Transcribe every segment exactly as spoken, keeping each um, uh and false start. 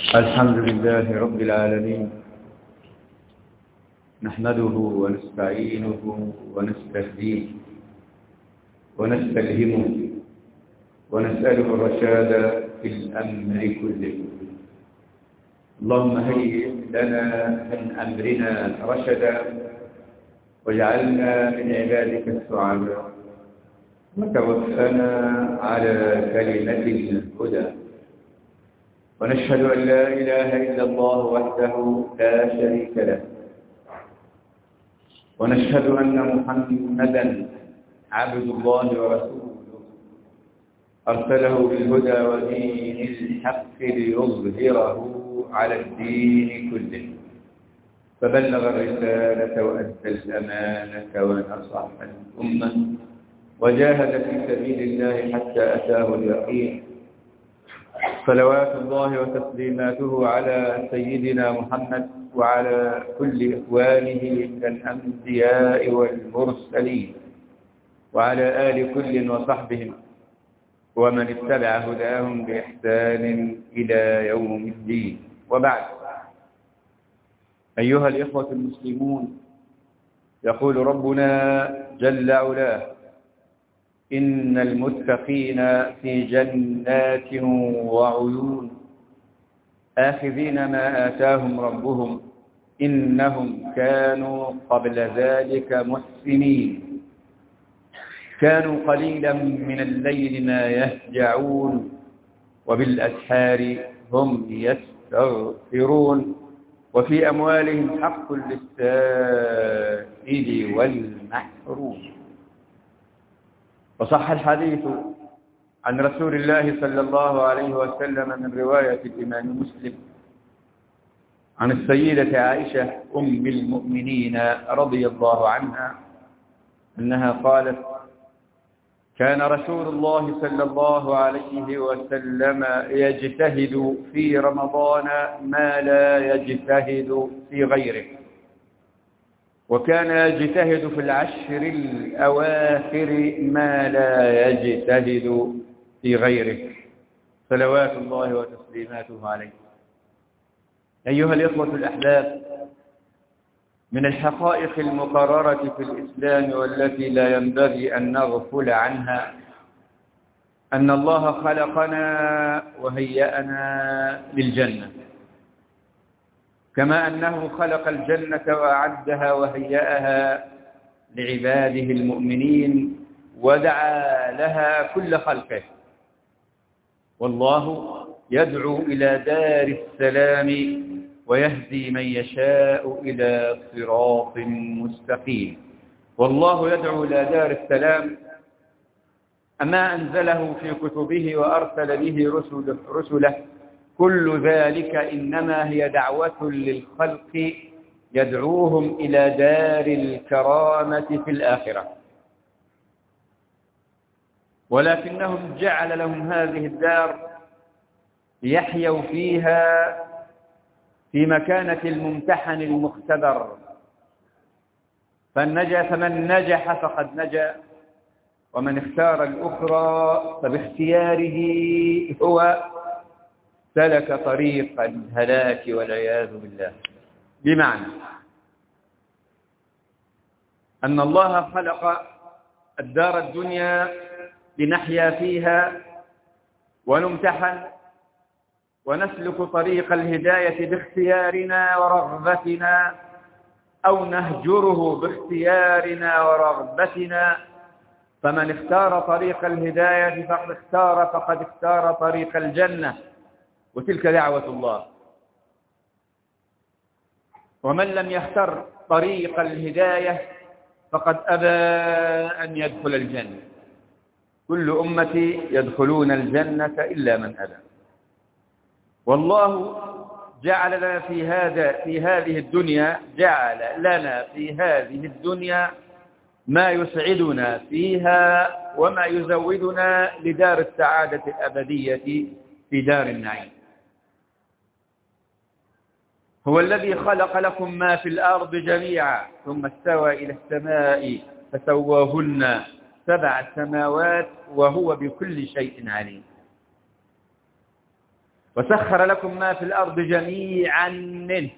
الحمد لله رب العالمين، نحمده ونستعينه ونستهديه ونستلهمه ونسأله الرشاد في الأمر كله. اللهم هيئ لنا من أمرنا رشدا واجعلنا من عبادك السعداء وتوفنا على كلمة الهدى. ونشهد أن لا إله إلا الله وحده لا شريك له، ونشهد أن محمدا عبد الله ورسوله أرسله بالهدى ودين الحق ليظهره على الدين كله، فبلغ الرسالة وأدى الأمانة ونصح الأمة وجاهد في سبيل الله حتى أتاه اليقين. صلوات الله وتسليماته على سيدنا محمد وعلى كل إخوانه من الأنبياء والمرسلين وعلى آل كل وصحبهم ومن اتبع هداهم بإحسان إلى يوم الدين. وبعد، أيها الإخوة المسلمون، يقول ربنا جل علاه: إن المتقين في جنات وعيون آخذين ما آتاهم ربهم إنهم كانوا قبل ذلك محسنين، كانوا قليلا من الليل ما يهجعون وبالأسحار هم يستغفرون وفي أموالهم حق للسائل والمحروم. وصح الحديث عن رسول الله صلى الله عليه وسلم من رواية الإمام مسلم عن السيدة عائشة أم المؤمنين رضي الله عنها أنها قالت: كان رسول الله صلى الله عليه وسلم يجتهد في رمضان ما لا يجتهد في غيره، وكان يجتهد في العشر الأواخر ما لا يجتهد في غيره، صلوات الله وتسليماته عليه. أيها الإخوة الأحباب، من الحقائق المقررة في الإسلام والتي لا ينبغي أن نغفل عنها أن الله خلقنا وهيأنا للجنة، كما أنه خلق الجنة وأعدها وهيأها لعباده المؤمنين ودعا لها كل خلقه. والله يدعو إلى دار السلام ويهدي من يشاء إلى صراط مستقيم. والله يدعو إلى دار السلام، أما أنزله في كتبه وأرسل به رسله, رسله كل ذلك إنما هي دعوة للخلق يدعوهم إلى دار الكرامة في الآخرة، ولكنهم جعل لهم هذه الدار ليحيوا فيها في مكانة الممتحن المختبر، فمن نجح فقد نجا، ومن اختار الأخرى فباختياره هو سلك طريق الهلاك والعياذ بالله. بمعنى أن الله خلق الدار الدنيا لنحيا فيها ونمتحن ونسلك طريق الهداية باختيارنا ورغبتنا، أو نهجره باختيارنا ورغبتنا. فمن اختار طريق الهداية فقد اختار فقد اختار طريق الجنة، وتلك دعوة الله. ومن لم يختر طريق الهداية فقد أبى أن يدخل الجنة. كل أمتي يدخلون الجنة إلا من أبى. والله جعل لنا في هذا في هذه الدنيا جعل لنا في هذه الدنيا ما يسعدنا فيها وما يزودنا لدار السعادة الأبدية في دار النعيم. هو الذي خلق لكم ما في الأرض جميعا ثم استوى إلى السماء فسواهن سبع سماوات وهو بكل شيء عليم. وسخر لكم ما في الأرض جميعا منه.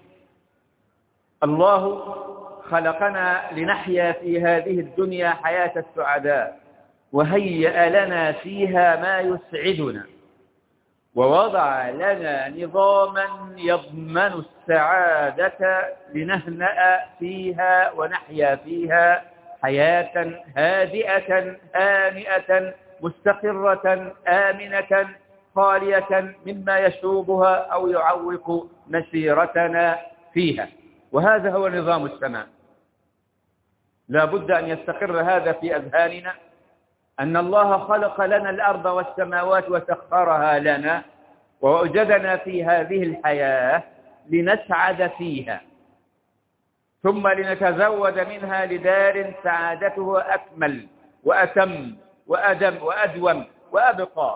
الله خلقنا لنحيا في هذه الدنيا حياة السعداء، وهيأ لنا فيها ما يسعدنا، ووضع لنا نظاما يضمن السعادة لنهنأ فيها ونحيا فيها حياة هادئة هانئة مستقرة آمنة خالية مما يشوبها أو يعوق مسيرتنا فيها. وهذا هو نظام السماء. لا بد أن يستقر هذا في أذهاننا، أن الله خلق لنا الأرض والسماوات وسخرها لنا ووجدنا في هذه الحياة لنسعد فيها، ثم لنتزود منها لدار سعادته أكمل وأتم وأدم وأدوم وأبقى.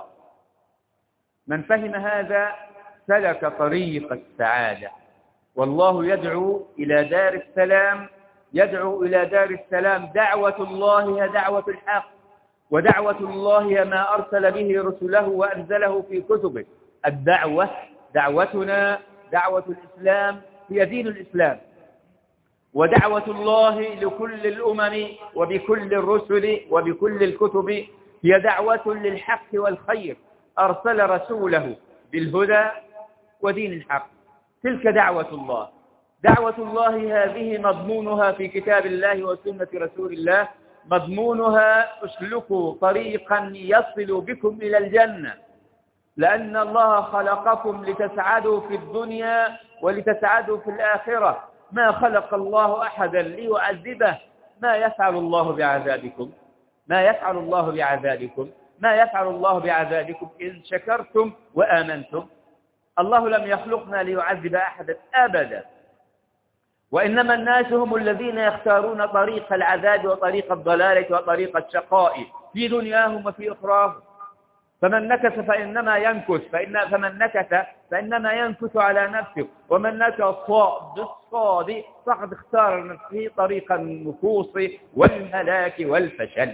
من فهم هذا سلك طريق السعادة. والله يدعو إلى دار السلام، يدعو إلى دار السلام. دعوة الله هي دعوة الحق، ودعوة الله هي ما أرسل به رسله وأنزله في كتبه. الدعوة دعوتنا دعوة الإسلام هي دين الإسلام، ودعوة الله لكل الأمم وبكل الرسل وبكل الكتب هي دعوة للحق والخير. أرسل رسوله بالهدى ودين الحق، تلك دعوة الله. دعوة الله هذه مضمونها في كتاب الله وسنة رسول الله، مضمونها اسلكوا طريقا يصل بكم إلى الجنة، لأن الله خلقكم لتسعدوا في الدنيا ولتسعدوا في الآخرة. ما خلق الله أحدا ليعذبه. ما يفعل الله بعذابكم ما يفعل الله بعذابكم ما يفعل الله بعذابكم إن شكرتم وآمنتم. الله لم يخلقنا ليعذب أحدا أبدا، وإنما الناس هم الذين يختارون طريق العذاب وطريق الضلالة وطريق الشقاء في دنياهم وفي أخراهم. فمن نكث فإنما ينكث فإن فمن نكث فإنما ينكث على نفسه، ومن نكث بالصاد فقد اختار لنفسه طريق النكوص والهلاك والفشل.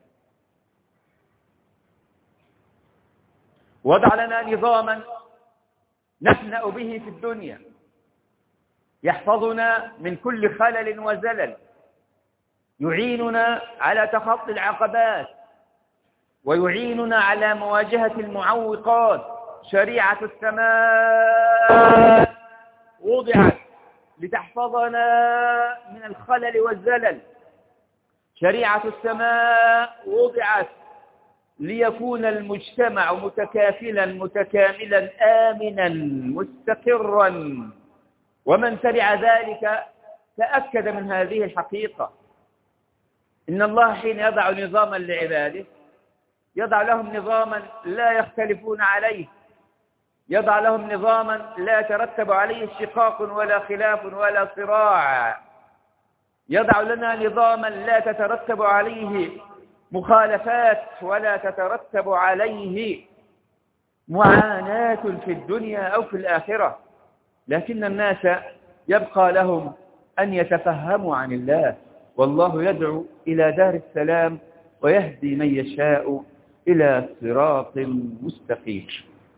وضع لنا نظاما نهنأ به في الدنيا، يحفظنا من كل خلل وزلل، يعيننا على تخطي العقبات، ويعيننا على مواجهة المعوقات. شريعة السماء وضعت لتحفظنا من الخلل والزلل. شريعة السماء وضعت ليكون المجتمع متكافلا متكاملا آمنا مستقرا. ومن تبع ذلك تأكد من هذه الحقيقة، إن الله حين يضع نظاما لعباده يضع لهم نظاما لا يختلفون عليه، يضع لهم نظاما لا يترتب عليه شقاق ولا خلاف ولا صراع، يضع لنا نظاما لا تترتب عليه مخالفات ولا تترتب عليه معاناة في الدنيا أو في الآخرة. لكن الناس يبقى لهم أن يتفهموا عن الله، والله يدعو إلى دار السلام ويهدي من يشاء إلى صراط مستقيم.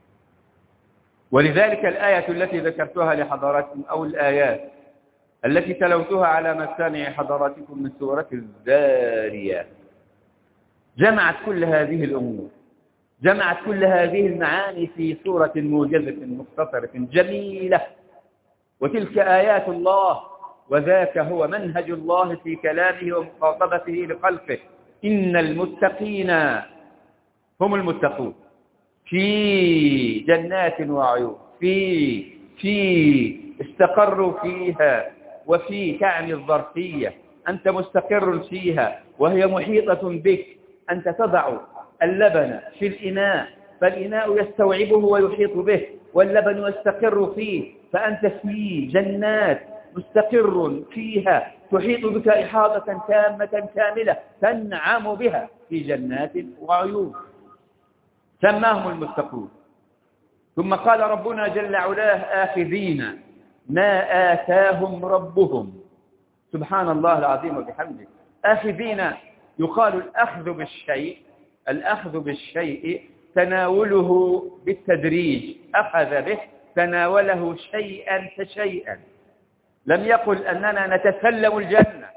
ولذلك الآية التي ذكرتها لحضراتكم أو الآيات التي تلوتها على مسامع حضراتكم من سورة الذاريات جمعت كل هذه الأمور، جمعت كل هذه المعاني في سورة موجزة مختصرة جميلة. وتلك آيات الله، وذاك هو منهج الله في كلامه ومخاطبته لخلقه. إن المتقين هم المتقون في جنات وعيون، في في استقروا فيها، وفي تعني الظرفية، أنت مستقر فيها وهي محيطة بك. أنت تضع اللبن في الإناء فالإناء يستوعبه ويحيط به، واللبن يستقر فيه، فأنت في جنات مستقر فيها تحيط بك إحاطة تامة كاملة تنعم بها في جنات وعيون. سماهم المتقون. ثم قال ربنا جل علاه آخذين ما آتاهم ربهم. سبحان الله العظيم وبحمده. آخذين، يقال الأخذ بالشيء الأخذ بالشيء تناوله بالتدريج، أخذ به تناوله شيئا فشيئا. لم يقل أننا نتسلم الجنة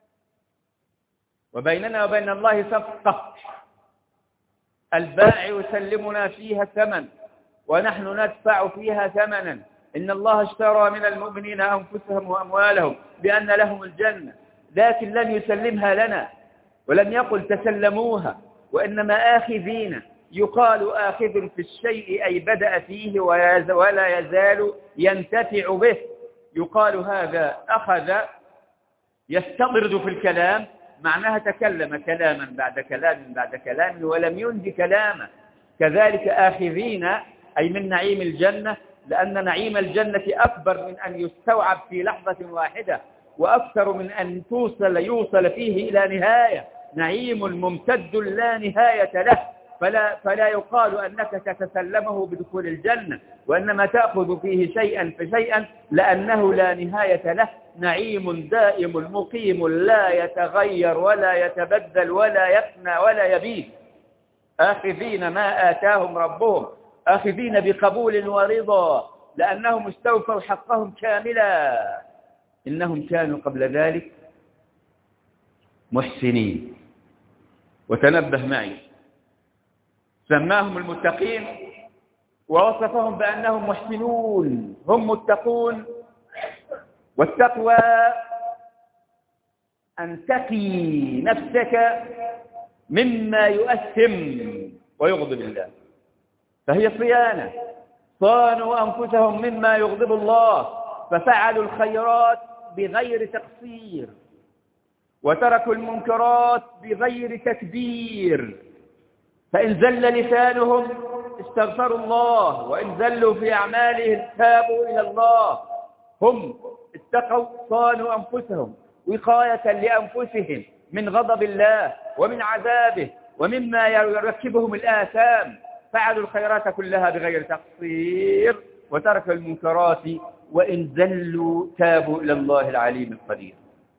وبيننا وبين الله صفقة، البائع يسلمنا فيها ثمن ونحن ندفع فيها ثمنا. إن الله اشترى من المؤمنين أنفسهم وأموالهم بأن لهم الجنة، لكن لم يسلمها لنا ولم يقل تسلموها، وإنما آخذين. يقال آخذ في الشيء أي بدأ فيه ولا يزال ينتفع به. يقال هذا أخذ يستطرد في الكلام، معناها تكلم كلاما بعد كلام بعد كلام ولم ينج كلاما. كذلك آخذين أي من نعيم الجنة، لأن نعيم الجنة أكبر من أن يستوعب في لحظة واحدة، وأكثر من أن توصل يوصل فيه إلى نهاية. نعيم ممتد لا نهاية له، فلا, فلا يقال أنك تتسلمه بدخول الجنة، وإنما تأخذ فيه شيئا فشيئا لأنه لا نهاية له. نعيم دائم مقيم لا يتغير ولا يتبدل ولا يفنى ولا يبيد. آخذين ما آتاهم ربهم، آخذين بقبول ورضا لأنهم استوفوا حقهم كاملا. إنهم كانوا قبل ذلك محسنين. وتنبه معي، سماهم المتقين ووصفهم بأنهم محسنون. هم متقون، والتقوى أن تقي نفسك مما يؤثم ويغضب الله، فهي صيانة. صانوا أنفسهم مما يغضب الله ففعلوا الخيرات بغير تقصير، وتركوا المنكرات بغير تكبير. فإن زل لسانهم استغفروا الله، وإن زلوا في أعمالهم تابوا إلى الله. هم اتقوا صانوا أنفسهم وقاية لأنفسهم من غضب الله ومن عذابه ومما يركبهم الآثام. فعلوا الخيرات كلها بغير تقصير وتركوا المنكرات، وإن زلوا تابوا إلى الله العليم القدير.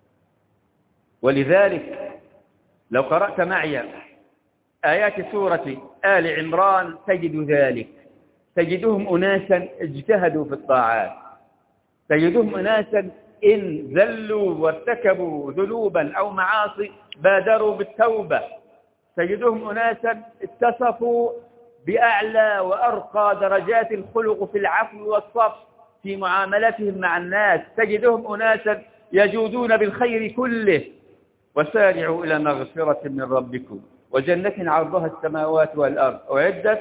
ولذلك لو قرأت معي آيات سورة آل عمران تجد ذلك. تجدهم أناسا اجتهدوا في الطاعات، تجدهم أناسا إن زلوا وارتكبوا ذنوبا أو معاصي بادروا بالتوبة. تجدهم أناسا اتصفوا بأعلى وأرقى درجات الخلق في العفو والصفح في معاملتهم مع الناس. تجدهم أناسا يجودون بالخير كله. وسارعوا إلى مغفرة من ربكم وجنة عرضها السماوات والأرض أعدت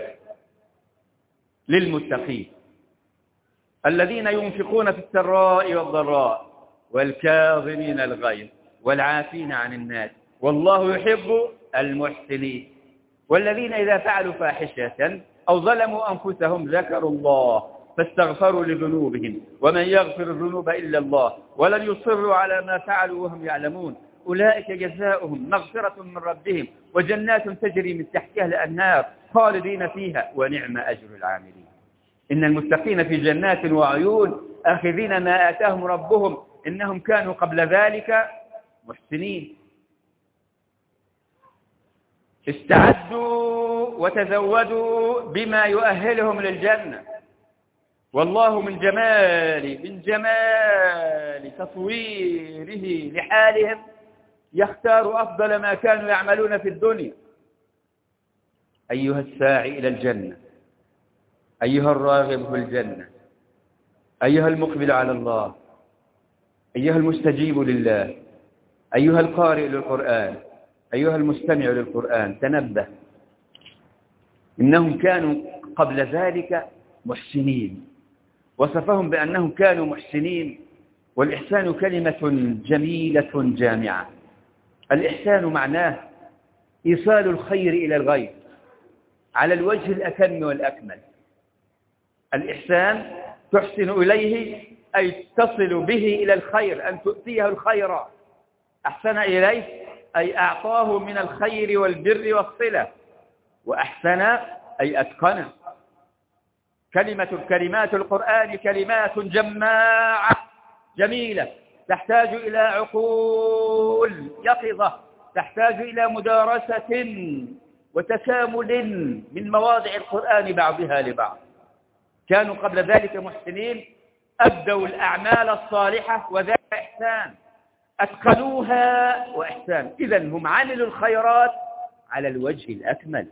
للمتقين الذين ينفقون في السراء والضراء والكاظمين الغيظ والعافين عن الناس والله يحب المحسنين. والذين إذا فعلوا فاحشة أو ظلموا أنفسهم ذكروا الله فاستغفروا لذنوبهم ومن يغفر الذنوب إلا الله ولم يصروا على ما فعلوا وهم يعلمون أولئك جزاؤهم مغفرة من ربهم وجنات تجري من تحتها الأنهار خالدين فيها ونعم أجر العاملين. إن المتقين في جنات وعيون آخذين ما آتاهم ربهم إنهم كانوا قبل ذلك محسنين. استعدوا وتزودوا بما يؤهلهم للجنة. والله من جمال من جمال تصويره لحالهم يختار أفضل ما كانوا يعملون في الدنيا. أيها الساعي إلى الجنة، أيها الراغب في الجنة، أيها المقبل على الله، أيها المستجيب لله، أيها القارئ للقرآن، أيها المستمع للقرآن، تنبه. إنهم كانوا قبل ذلك محسنين. وصفهم بأنهم كانوا محسنين. والإحسان كلمة جميلة جامعة. الإحسان معناه إيصال الخير إلى الغير على الوجه الأتم والأكمل. الإحسان تحسن إليه أي تصل به إلى الخير، أن تؤتيه الخير. أحسن إليه أي أعطاه من الخير والبر والصلة. وأحسن أي أتقن. كلمة كلمات القرآن كلمات جماعة جميلة تحتاج إلى عقول يقظة، تحتاج إلى مدارسة وتكامل من مواضع القرآن بعضها لبعض. كانوا قبل ذلك محسنين، أبدوا الأعمال الصالحة وذاك إحسان، أتقنوها وإحسان. إذن هم عملوا الخيرات على الوجه الأكمل.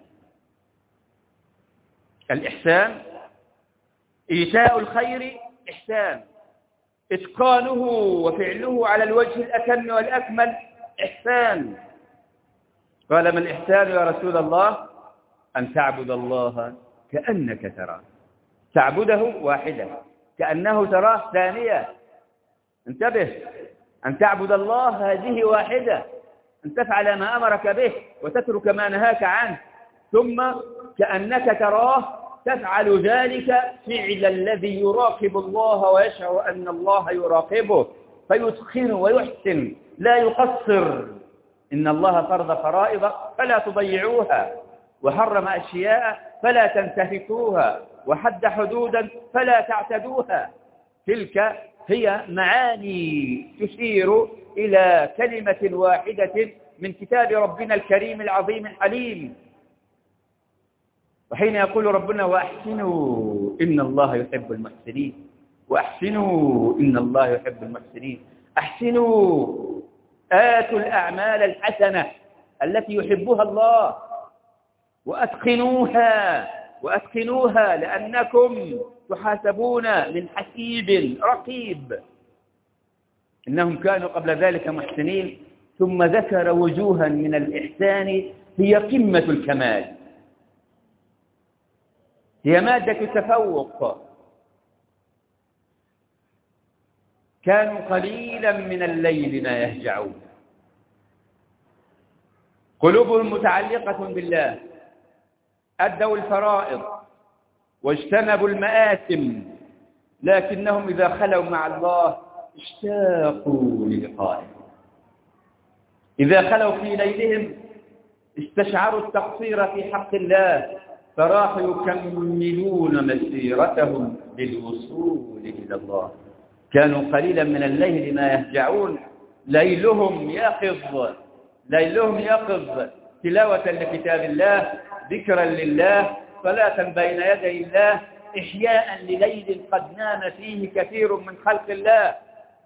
الإحسان إيتاء الخير إحسان، إتقانه وفعله على الوجه الأتم والأكمل إحسان. قال: ما الإحسان يا رسول الله؟ أن تعبد الله كأنك تراه. تعبده واحدة، كأنه تراه ثانية. انتبه، أن تعبد الله هذه واحدة، أن تفعل ما أمرك به وتترك ما نهاك عنه، ثم كأنك تراه تفعل ذلك فعل الذي يراقب الله ويشعر أن الله يراقبه، فيتقن ويحسن لا يقصر. إن الله فرض فرائض فلا تضيعوها، وحرم أشياء فلا تنتهكوها، وحد حدودا فلا تعتدوها. تلك هي معاني تشير إلى كلمة واحدة من كتاب ربنا الكريم العظيم الحليم. وحين يقول ربنا: وأحسنوا إن الله يحب المحسنين، وأحسنوا إن الله يحب المحسنين. أحسنوا، آتوا الأعمال الحسنة التي يحبها الله، وأتقنوها وأتقنوها لأنكم تحاسبون من حسيب رقيب. إنهم كانوا قبل ذلك محسنين، ثم ذكر وجوها من الإحسان هي قمة الكمال، هي مادة التفوق. كانوا قليلا من الليل ما يهجعون، قلوبهم متعلقة بالله، أدوا الفرائض واجتنبوا المآثم، لكنهم إذا خلوا مع الله اشتاقوا للقائه. إذا خلوا في ليلهم استشعروا التقصير في حق الله، فراحوا يكملون مسيرتهم للوصول إلى الله. كانوا قليلا من الليل ما يهجعون، ليلهم يقظ ليلهم يقظ تلاوة لكتاب الله، ذكرا لله، صلاة بين يدي الله، إحياء لليل قد نام فيه كثير من خلق الله.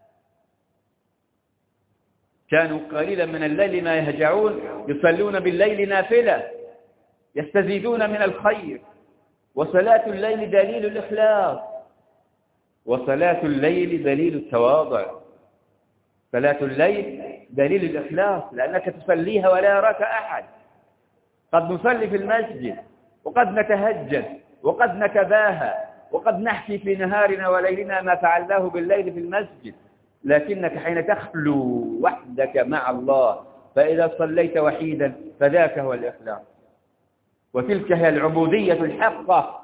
كانوا قليلا من الليل ما يهجعون، يصلون بالليل نافلة، يستزيدون من الخير. وصلاة الليل دليل الإخلاص، وصلاة الليل دليل التواضع. صلاة الليل دليل الإخلاص، لأنك تصليها ولا يراك أحد. قد نصلي في المسجد، وقد نتهجد، وقد نتباهى، وقد نحكي في نهارنا وليلنا ما فعلناه بالليل في المسجد، لكنك حين تخلو وحدك مع الله، فإذا صليت وحيدا فذاك هو الإخلاص، وتلك هي العبودية الحقة.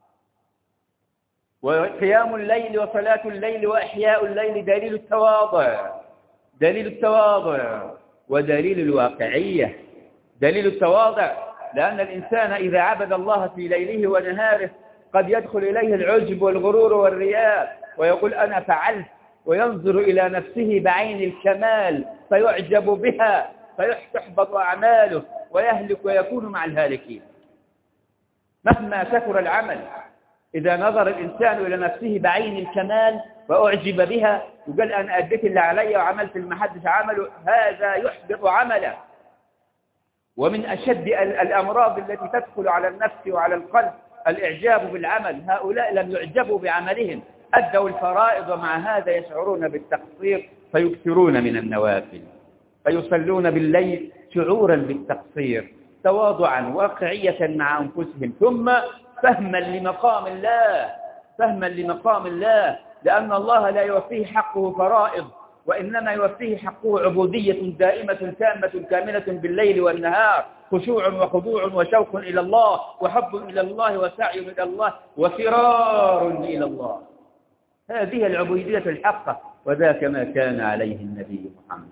وقيام الليل وصلاة الليل وإحياء الليل دليل التواضع، دليل التواضع ودليل الواقعية. دليل التواضع لأن الإنسان إذا عبد الله في ليله ونهاره قد يدخل إليه العجب والغرور والرياء، ويقول أنا فعلت، وينظر إلى نفسه بعين الكمال فيعجب بها، فيحبط أعماله ويهلك ويكون مع الهالكين. مهما كثر العمل، إذا نظر الإنسان إلى نفسه بعين الكمال وأعجب بها، وقال أنا أديت اللي علي وعملت المحدث عمله، هذا يحبط عمله. ومن أشد الأمراض التي تدخل على النفس وعلى القلب الإعجاب بالعمل. هؤلاء لم يعجبوا بعملهم، أدوا الفرائض ومع هذا يشعرون بالتقصير، فيكثرون من النوافل، فيصلون بالليل شعورا بالتقصير، تواضعا واقعية مع أنفسهم، ثم فهما لمقام الله، فهما لمقام الله، لأن الله لا يوفيه حقه فرائض، وإنما يوفيه حقه عبودية دائمة تامة كاملة بالليل والنهار، خشوع وخضوع وشوق إلى الله، وحب إلى الله، وسعي إلى الله، وفرار إلى الله. هذه العبودية الحقة، وذاك ما كان عليه النبي محمد.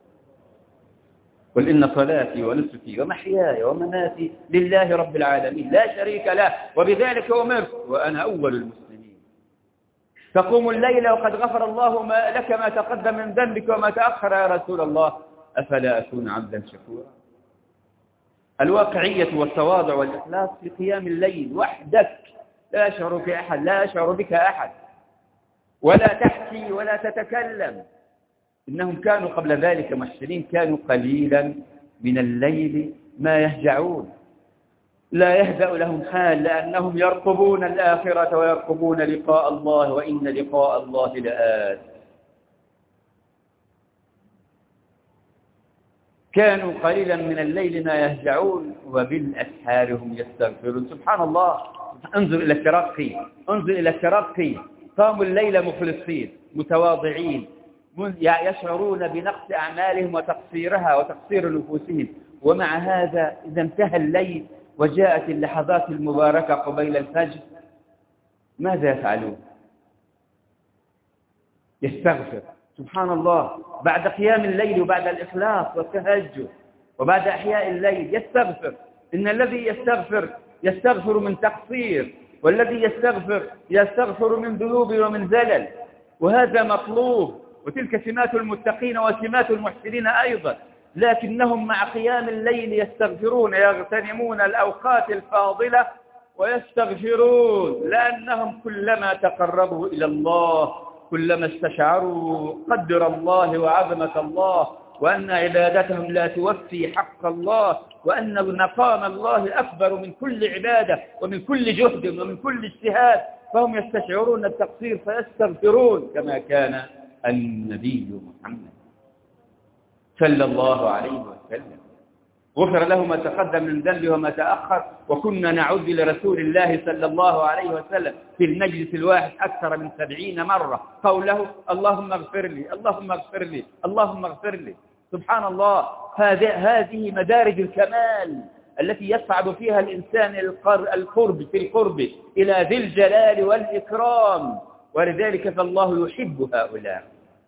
قل إن صلاتي ونسكي ومحياي ومماتي لله رب العالمين لا شريك له، وبذلك أمرت وأنا أول المسلمين. تقوم الليل وقد غفر الله ما لك ما تقدم من ذنبك وما تأخر يا رسول الله، أفلا أكون عبدا شكورا؟ الواقعية والتواضع والإخلاص في قيام الليل وحدك، لا يشعر بك أحد، لا يشعر بك أحد، ولا تحكي ولا تتكلم. إنهم كانوا قبل ذلك محسنين، كانوا قليلا من الليل ما يهجعون، لا يهدأ لهم حال، لأنهم يرقبون الآخرة ويرقبون لقاء الله، وإن لقاء الله لآت. كانوا قليلا من الليل ما يهجعون وبالأسحار هم يستغفرون. سبحان الله، انظر إلى الترقي، انظر إلى الترقي. قاموا الليل مخلصين متواضعين، يشعرون بنقص أعمالهم وتقصيرها وتقصير نفوسهم، ومع هذا إذا انتهى الليل وجاءت اللحظات المباركة قبيل الفجر ماذا يفعلون؟ يستغفر. سبحان الله، بعد قيام الليل وبعد الإخلاص والتهجد وبعد إحياء الليل يستغفر. إن الذي يستغفر يستغفر من تقصير، والذي يستغفر يستغفر من ذنوب ومن زلل، وهذا مطلوب، وتلك سمات المتقين وسمات المحسنين أيضا. لكنهم مع قيام الليل يستغفرون، يغتنمون الأوقات الفاضلة ويستغفرون، لأنهم كلما تقربوا إلى الله كلما استشعروا قدر الله وعظمة الله، وأن عبادتهم لا توفي حق الله، وأن مقام الله أكبر من كل عبادة ومن كل جهد ومن كل اجتهاد، فهم يستشعرون التقصير فيستغفرون كما كان النبي محمد صلى الله عليه وسلم. غفر له ما تقدم من ذنبه وما تأخر، وكنا نعود لرسول الله صلى الله عليه وسلم في المجلس الواحد أكثر من سبعين مرة قوله اللهم اغفر لي، اللهم اغفر لي، اللهم اغفر لي. سبحان الله، هذه مدارج الكمال التي يصعد فيها الإنسان القرب في القرب إلى ذي الجلال والإكرام، ولذلك فالله يحب هؤلاء.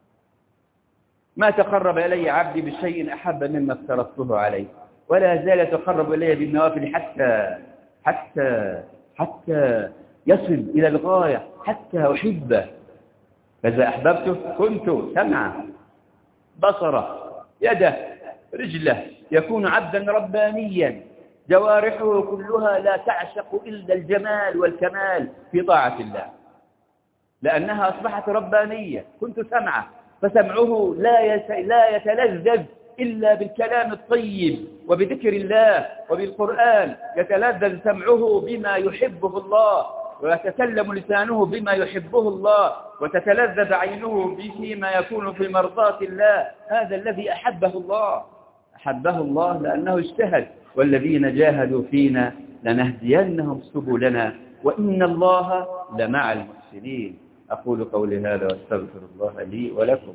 ما تقرب إلي عبدي بشيء أحب مما افترضته عليه، ولا زال يتقرب إلي بالنوافل حتى حتى حتى يصل إلى الغاية، حتى أحبه. فإذا أحببته كنت سمعه بصره يده رجله، يكون عبدا ربانيا جوارحه كلها لا تعشق إلا الجمال والكمال في طاعة الله، لأنها أصبحت ربانية. كنت سمعه، فسمعه لا لا يتلذذ إلا بالكلام الطيب وبذكر الله وبالقرآن، يتلذذ سمعه بما يحبه الله، ويتكلم لسانه بما يحبه الله، وتتلذذ عينه بما يكون في مرضاة الله. هذا الذي أحبه الله، أحبه الله لأنه اجتهد، والذين جاهدوا فينا لنهدينهم سبلنا وإن الله لمع المحسنين. أقول قولي هذا واستغفر الله لي ولكم.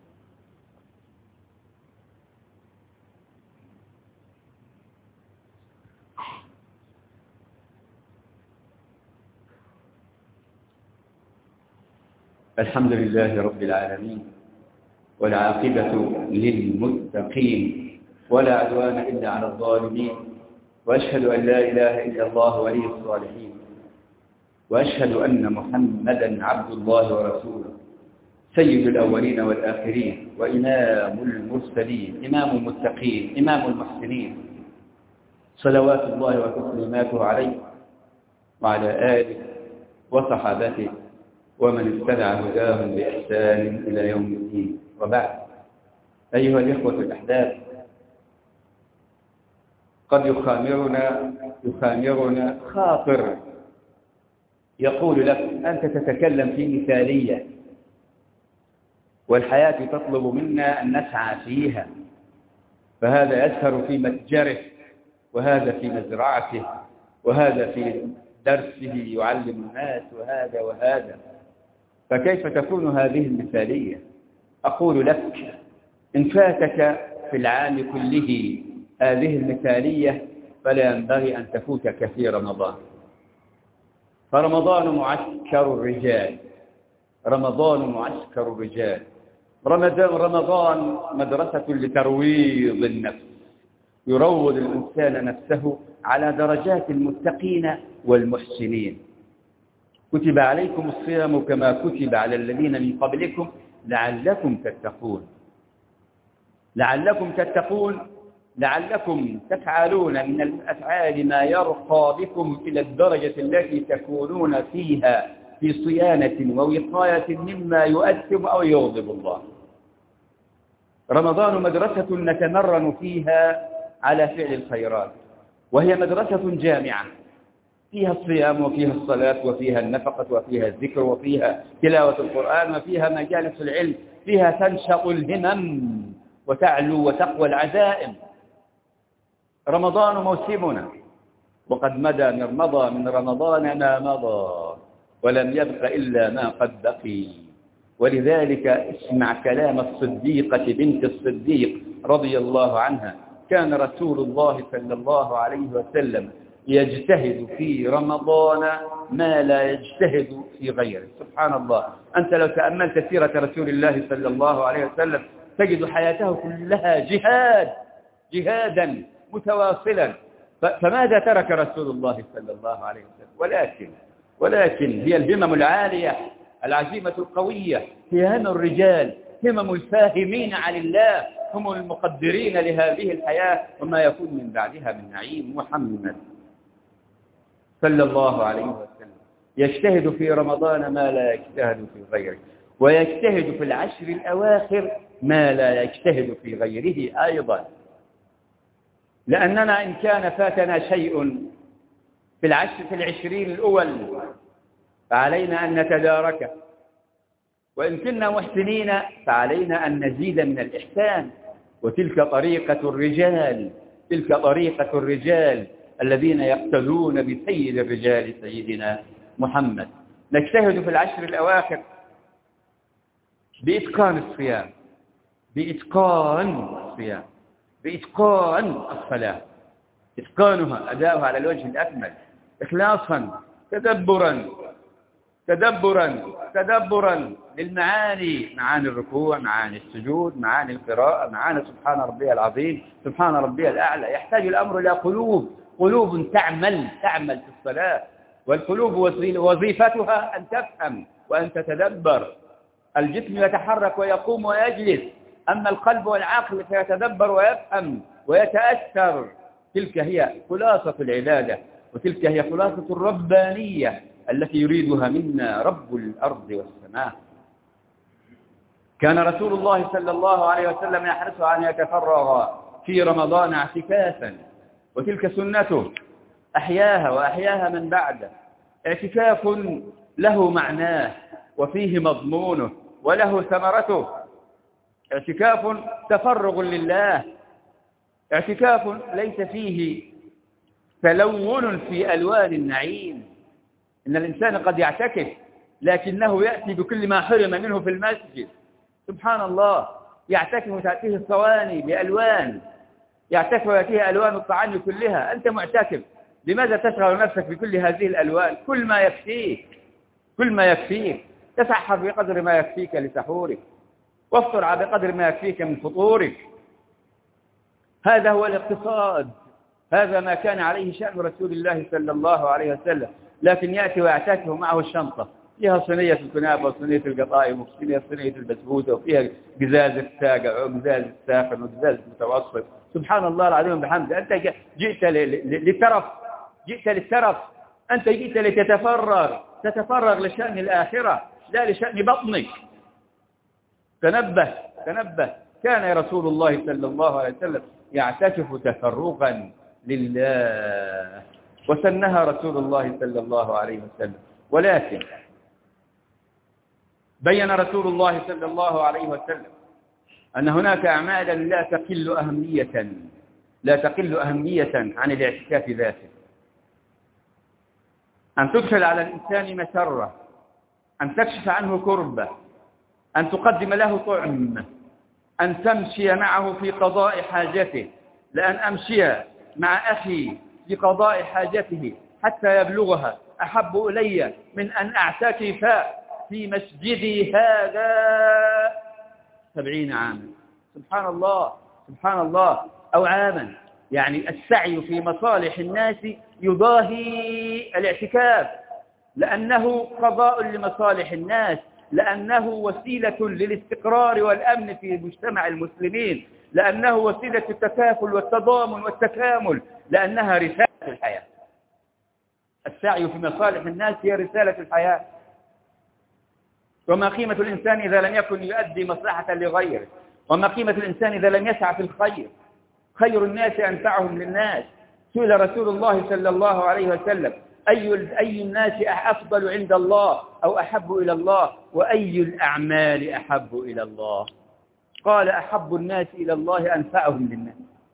الحمد لله رب العالمين، والعاقبة للمتقين، ولا عدوان إلا على الظالمين، وأشهد أن لا إله إلا الله ولي الصالحين، وأشهد أن محمدا عبد الله ورسوله، سيد الأولين والآخرين، وإمام المرسلين، إمام المتقين، إمام المحسنين، صلوات الله وتسليماته عليه وعلى آله وصحابته ومن اتبع هداهم بإحسان إلى يوم الدين. وبعد، أيها الإخوة الأحباب، قد يخامرنا يخامرنا خاطر يقول لك أنت تتكلم في مثالية، والحياة تطلب منا أن نسعى فيها، فهذا يسهر في متجره، وهذا في مزرعته، وهذا في درسه يعلم الناس، وهذا وهذا. فكيف تكون هذه المثالية؟ أقول لك إن فاتك في العام كله هذه المثالية فلا ينبغي أن تفوتك في رمضان. فرمضان معسكر الرجال، رمضان معسكر الرجال، رمضان مدرسة لترويض النفس، يروض الإنسان نفسه على درجات المتقين والمحسنين. كتب عليكم الصيام كما كتب على الذين من قبلكم لعلكم تتقون. لعلكم تتقون لعلكم تفعلون من الأفعال ما يرقى بكم إلى الدرجة التي تكونون فيها في صيانة ووقاية مما يؤثم أو يغضب الله. رمضان مدرسة نتمرن فيها على فعل الخيرات، وهي مدرسة جامعة فيها الصيام وفيها الصلاة وفيها النفقة وفيها الذكر وفيها تلاوة القرآن وفيها مجالس العلم، فيها تنشأ الهمم وتعلو وتقوى العزائم. رمضان موسمنا، وقد مدى من مضى من رمضان ما مضى، ولم يبق إلا ما قد بقي. ولذلك اسمع كلام الصديقة بنت الصديق رضي الله عنها: كان رسول الله صلى الله عليه وسلم يجتهد في رمضان ما لا يجتهد في غيره. سبحان الله، أنت لو تأملت سيرة رسول الله صلى الله عليه وسلم تجد حياته كلها جهاد، جهادا متواصلا. فماذا ترك رسول الله صلى الله عليه وسلم؟ ولكن ولكن هي الهمم العالية العزيمة القوية، هي هم الرجال، همم الفاهمين عن الله، هم المقدرين لهذه الحياة وما يكون من بعدها من نعيم. محمد صلى الله عليه وسلم يجتهد في رمضان ما لا يجتهد في غيره، ويجتهد في العشر الأواخر ما لا يجتهد في غيره أيضا. لأننا إن كان فاتنا شيء في العشر في العشرين الأول فعلينا أن نتداركه، وإن كنا محسنين فعلينا أن نزيد من الإحسان. وتلك طريقة الرجال، تلك طريقة الرجال الذين يقتدون بسيد الرجال سيدنا محمد. نجتهد في العشر الأواخر بإتقان الصيام، بإتقان الصيام، بإتقان الصلاة، إتقانها أداؤها على الوجه الأكمل، إخلاصا، تدبرا تدبرا تدبرا للمعاني، معاني الركوع، معاني السجود، معاني القراءة، معاني سبحان ربي العظيم، سبحان ربي الأعلى. يحتاج الأمر إلى قلوب، قلوب تعمل تعمل في الصلاة، والقلوب وظيفتها أن تفهم وأن تتدبر. الجسم يتحرك ويقوم ويجلس، أما القلب والعقل فيتدبر ويفهم ويتأثر. تلك هي خلاصة العبادة، وتلك هي خلاصة الربانية التي يريدها منا رب الأرض والسماء. كان رسول الله صلى الله عليه وسلم يحرص أن يتفرغ في رمضان اعتكافا، وتلك سنته أحياها وأحياها من بعده. اعتكاف له معناه وفيه مضمونه وله ثمرته. اعتكاف تفرغ لله، اعتكاف ليس فيه تلون في ألوان النعيم. إن الإنسان قد يعتكف لكنه يأتي بكل ما حرم منه في المسجد. سبحان الله، يعتكف تأتيه الصواني بألوان، يعتكف ويأتيه ألوان الطعام كلها. أنت معتكف، لماذا تشغل نفسك بكل هذه الألوان؟ كل ما يكفيك، كل ما يكفيك. تسحر بقدر ما يكفيك لسحورك، وافطر بقدر ما يكفيك من فطورك. هذا هو الاقتصاد، هذا ما كان عليه شأن رسول الله صلى الله عليه وسلم. لكن يأتي ويعتكف معه الشنطة فيها صينية الكنافة وصينية القطائف وصينية صينية البسبوسة وفيها قزاز الساقع وقزاز الساخن وقزاز المتوسط. سبحان الله العظيم بحمده. أنت جئت للترف، جئت للترف، أنت جئت لتتفرغ، تتفرغ لشأن الآخرة لا لشأن بطنك. تنبه تنبه. كان رسول الله صلى الله عليه وسلم يعتكف تفرغا لله، وسنها رسول الله صلى الله عليه وسلم. ولكن بين رسول الله صلى الله عليه وسلم أن هناك أعمالا لا تقل أهمية لا تقل أهمية عن الاعتكاف ذاته. أن تدخل على الإنسان مسرة، أن تكشف عنه كربة، أن تقدم له طعم، أن تمشي معه في قضاء حاجته. لأن أمشي مع أخي في قضاء حاجته حتى يبلغها أحب إلي من أن أعتكف في مسجدي هذا سبعين عاما. سبحان الله سبحان الله، أو عاما. يعني السعي في مصالح الناس يضاهي الاعتكاف، لأنه قضاء لمصالح الناس، لأنه وسيلة للاستقرار والأمن في مجتمع المسلمين، لأنه وسيلة التكافل والتضامن والتكامل، لأنها رسالة الحياة. السعي في مصالح الناس هي رسالة الحياة. وما قيمة الإنسان إذا لم يكن يؤدي مصلحة لغيره؟ وما قيمة الإنسان إذا لم يسعى في الخير؟ خير الناس أنفعهم للناس. سئل رسول الله صلى الله عليه وسلم: أي أي الناس أفضل عند الله أو أحب إلى الله، وأي الأعمال أحب إلى الله؟ قال: أحب الناس إلى الله أنفعهم للناس.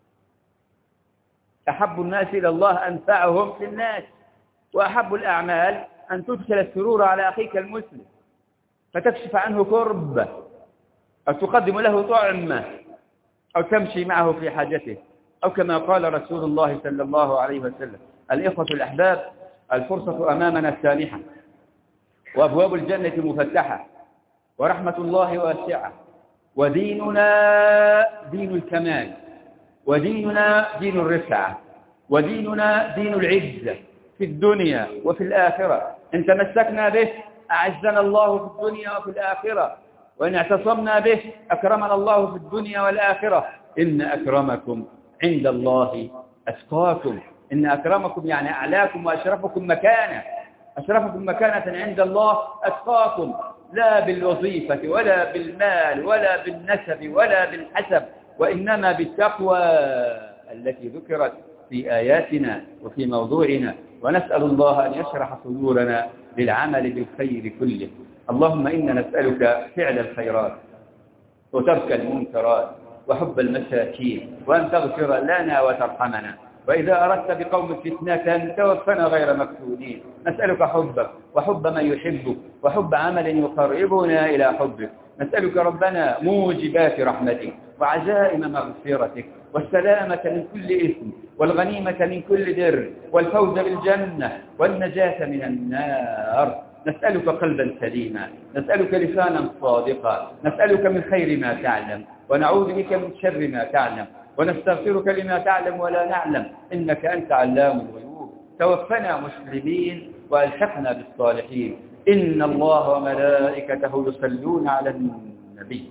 أحب الناس إلى الله أنفعهم للناس. وأحب الأعمال أن تدخل السرور على أخيك المسلم، فتكشف عنه كربة، أو تقدم له طعمة، أو تمشي معه في حاجته، أو كما قال رسول الله صلى الله عليه وسلم: الإخوة الأحباب، الفرصة أمامنا سانحة، وأبواب الجنة مفتحة، ورحمة الله واسعة، وديننا دين الكمال، وديننا دين الرفعة، وديننا دين العزة في الدنيا وفي الآخرة. إن تمسكنا به أعزنا الله في الدنيا وفي الآخرة، وإن اعتصمنا به أكرمنا الله في الدنيا والآخرة. إن أكرمكم عند الله أتقاكم. إن أكرمكم يعني أعلاكم وأشرفكم مكانة، أشرفكم مكانة عند الله أتقاكم، لا بالوظيفة ولا بالمال ولا بالنسب ولا بالحسب، وإنما بالتقوى التي ذكرت في آياتنا وفي موضوعنا. ونسأل الله أن يشرح صدورنا للعمل بالخير كله. اللهم إنا نسألك فعل الخيرات وترك المنكرات وحب المساكين، وأن تغفر لنا وترحمنا. وإذا أردت بقوم فتنة توفنا غير مفتونين. نسألك حبك وحب من يحبك وحب عمل يقربنا إلى حبك. نسألك ربنا موجبات رحمتك وعزائم مغفرتك والسلامة من كل إثم والغنيمة من كل بر والفوز بالجنة والنجاة من النار. نسألك قلبا سليما، نسألك لسانا صادقا، نسألك من خير ما تعلم، ونعوذ بك من شر ما تعلم، ونستغفرك لما تعلم ولا نعلم، إنك أنت علام الغيوب. توفنا مسلمين وألحقنا بالصالحين. إن الله وملائكته يصلون على النبي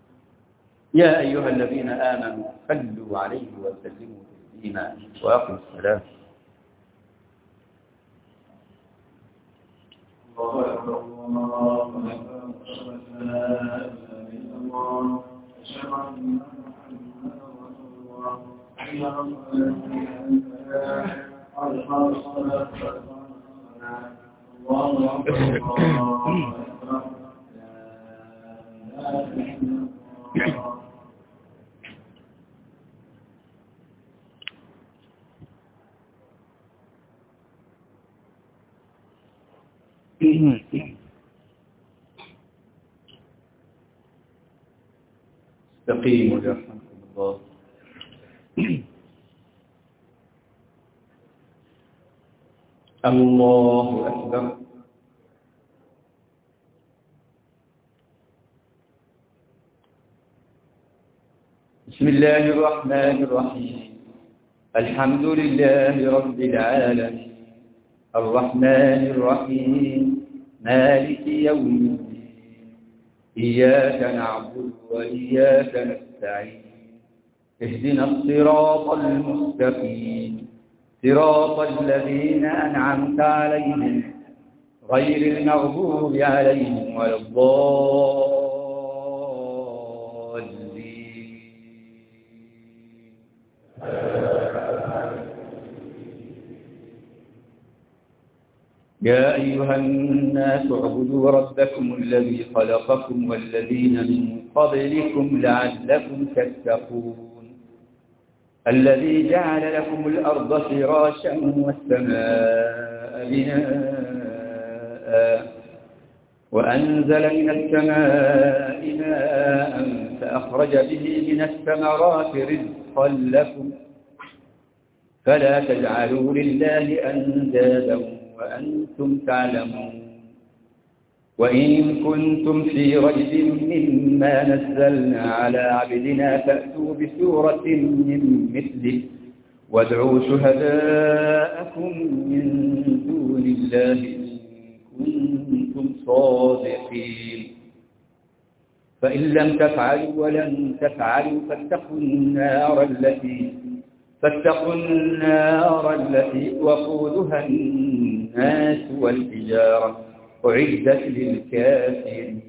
يا أيها الذين آمنوا صلوا عليه وسلموا تسليما. وأقم الصلاة. الله أكبر الله أكبر لا إله إلا الله أشهد أن محمدا رسول الله حي على الصلاة قد قامت الصلاة الله أكبر الله أكبر لا إله إلا الله. استقيموا يرحمكم الله. الله أكبر. بسم الله الرحمن الرحيم. الحمد لله رب العالمين الرحمن الرحيم مالك يوم الدين إياك نعبد وإياك نستعين اهدنا الصراط المستقيم صراط الذين أنعمت عليهم غير المغضوب عليهم ولا الضالين. يا أيها الناس اعبدوا ربكم الذي خلقكم والذين من قبلكم لعلكم تتقون الذي جعل لكم الأرض فراشا والسماء بناء وأنزل من السماء ماء فأخرج به من الثمرات رزقا لكم فلا تجعلوا لله أندادا وأنتم تعلمون وإن كنتم في ريب مما نزلنا على عبدنا فأتوا بسورة من مثله وادعوا شهداءكم من دون الله إن كنتم صادقين فإن لم تفعلوا ولن تفعلوا فاتقوا النار التي فاتقوا النار التي وقودها الناس والحجارة أعدت للكافرين.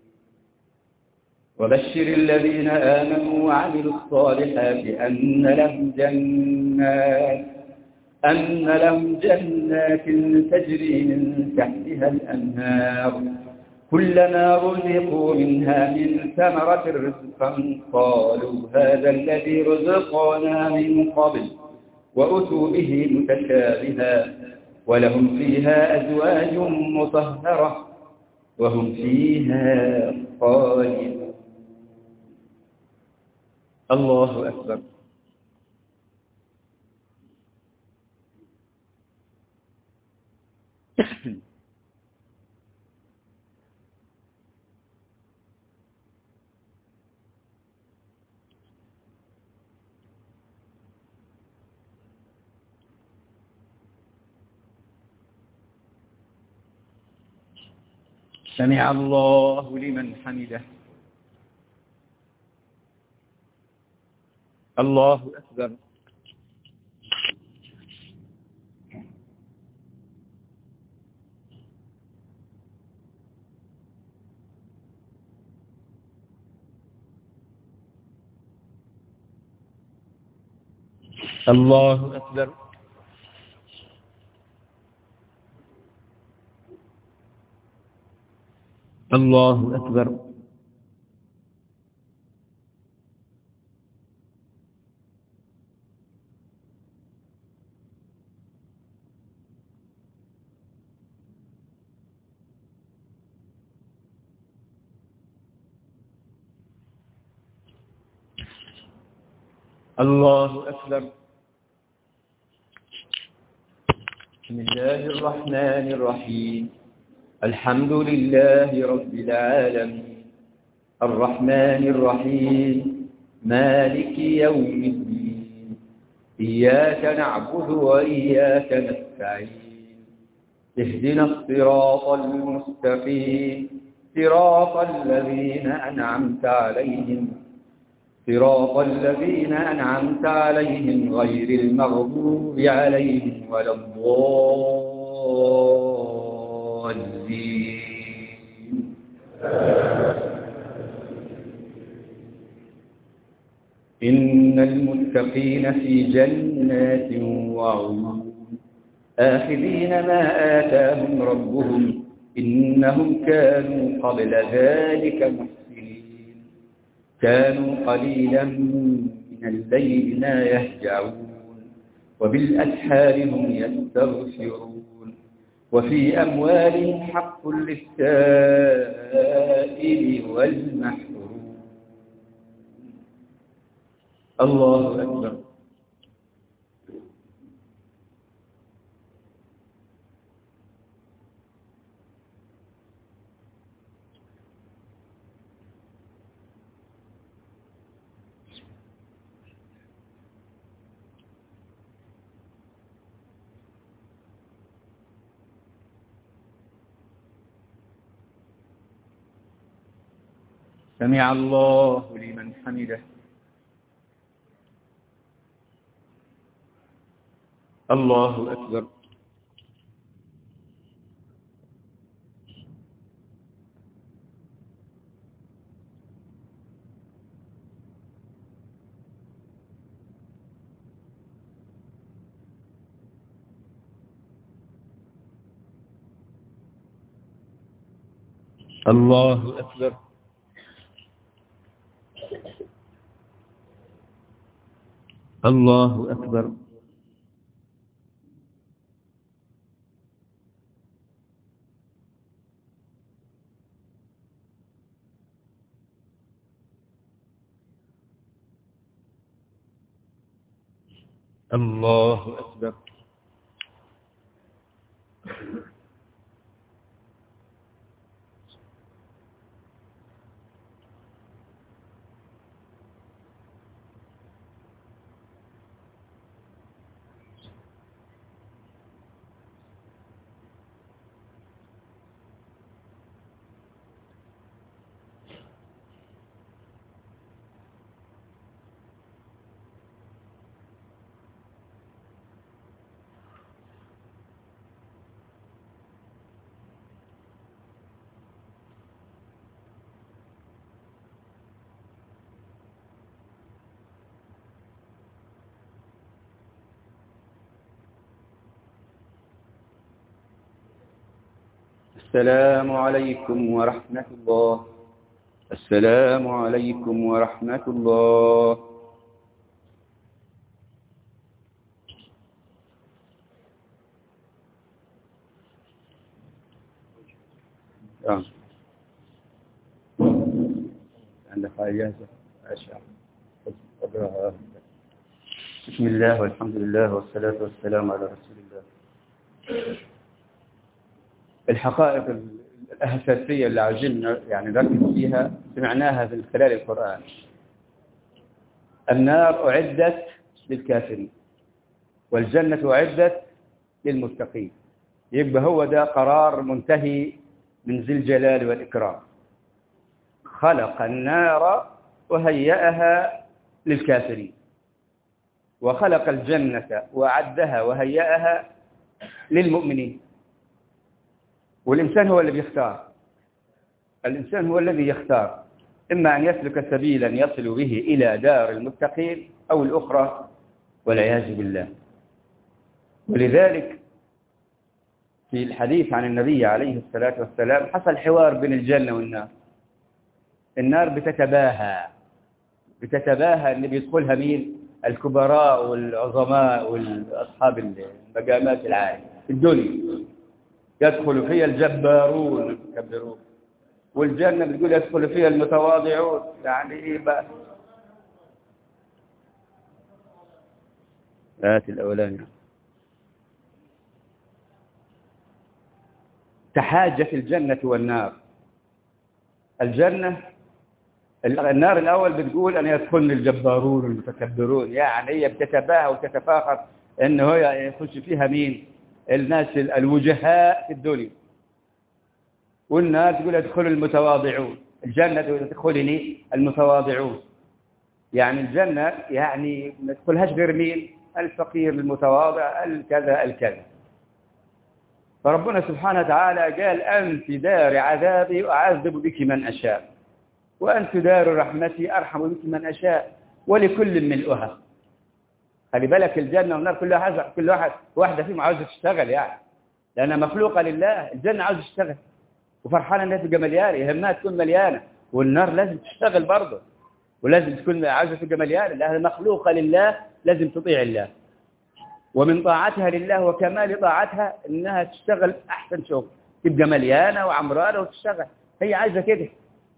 وبشر الذين آمنوا وعملوا الصالحات أن لهم جنات أن لهم جنات تجري من تحتها الأنهار كلما رزقوا منها من ثمرة رزقا قالوا هذا الذي رزقنا من قبل وأتوا به متشابها ولهم فيها أزواج مطهرة وهم فيها خالدون. الله أكبر. سمع الله لمن حمده. الله أكبر. الله أكبر. الله أكبر. الله أكبر. بسم الله الرحمن الرحيم. الحمد لله رب العالمين الرحمن الرحيم مالك يوم الدين إياك نعبد وإياك نستعين اهدنا الصراط المستقيم صراط الذين أنعمت عليهم صراط الذين أنعمت عليهم غير المغضوب عليهم ولا الضالين. إن المتقين في جنات وعيون آخذين ما آتاهم ربهم إنهم كانوا قبل ذلك محسنين كانوا قليلا من الليل ما يهجعون وبالأسحار هم يستغفرون وفي أموالهم حق للسائل والمحروم. الله أكبر. سمع الله لمن حمده. الله أكبر. الله أكبر. الله أكبر. الله أكبر. السلام عليكم ورحمة الله. السلام عليكم ورحمة الله. آه. عندك حاجة أشعر. بسم الله والحمد لله والصلاة والسلام على رسول الله. الحقائق الأساسية اللي عايزين يعني نركز فيها سمعناها في خلال القرآن. النار أعدت للكافرين والجنة أعدت للمتقين. يبقى هو ده قرار منتهي من ذي الجلال والإكرام. خلق النار وهيأها للكافرين، وخلق الجنة وأعدها وهيأها للمؤمنين. والإنسان هو اللي بيختار. الإنسان هو الذي يختار، إما أن يسلك سبيلا يصل به إلى دار المتقين أو الأخرى والعياذ بالله. ولذلك في الحديث عن النبي عليه الصلاة والسلام حصل حوار بين الجنة والنار. النار بتتباهى بتتباهى اللي بيدخلها مين؟ الكبراء والعظماء والأصحاب المقامات العالية في الدنيا. يدخل فيها الجبارون المتكبرون، والجنة بتقول يدخل فيها المتواضعون. يعني إيه بقى؟ آيات الأولاني. تحاجت الجنة والنار. الجنة النار الأول بتقول أن يدخلن الجبارون المتكبرون، يعني هي بتتباهى وتتفاخر أن هو يخش فيها مين؟ الناس الوجهاء في الدنيا. والنار تقول يدخل المتواضعون. الجنة تدخلني المتواضعون. يعني الجنة يعني ما تدخلهاش غير مين؟ الفقير المتواضع الكذا الكذا. فربنا سبحانه وتعالى قال أنت دار عذابي وأعذب بك من أشاء، وأنت دار رحمتي أرحم بك من أشاء، ولكل ملؤها. خلي بالك الجنة والنار كل واحد كل واحد واحدة فيهم عاوزة تشتغل، يعني لأنها مخلوقة لله. الجنة عاوزة تشتغل وفرحانة أنها تبقى مليانة، يهمها تكون مليانة. والنار لازم تشتغل برضه، ولازم تكون عاوزة تبقى مليانة، لأنها مخلوقة لله، لازم تطيع الله. ومن طاعتها لله وكمال طاعتها إنها تشتغل أحسن شغل، تبقى مليانة وعمرانة وتشتغل. هي عايزة كده،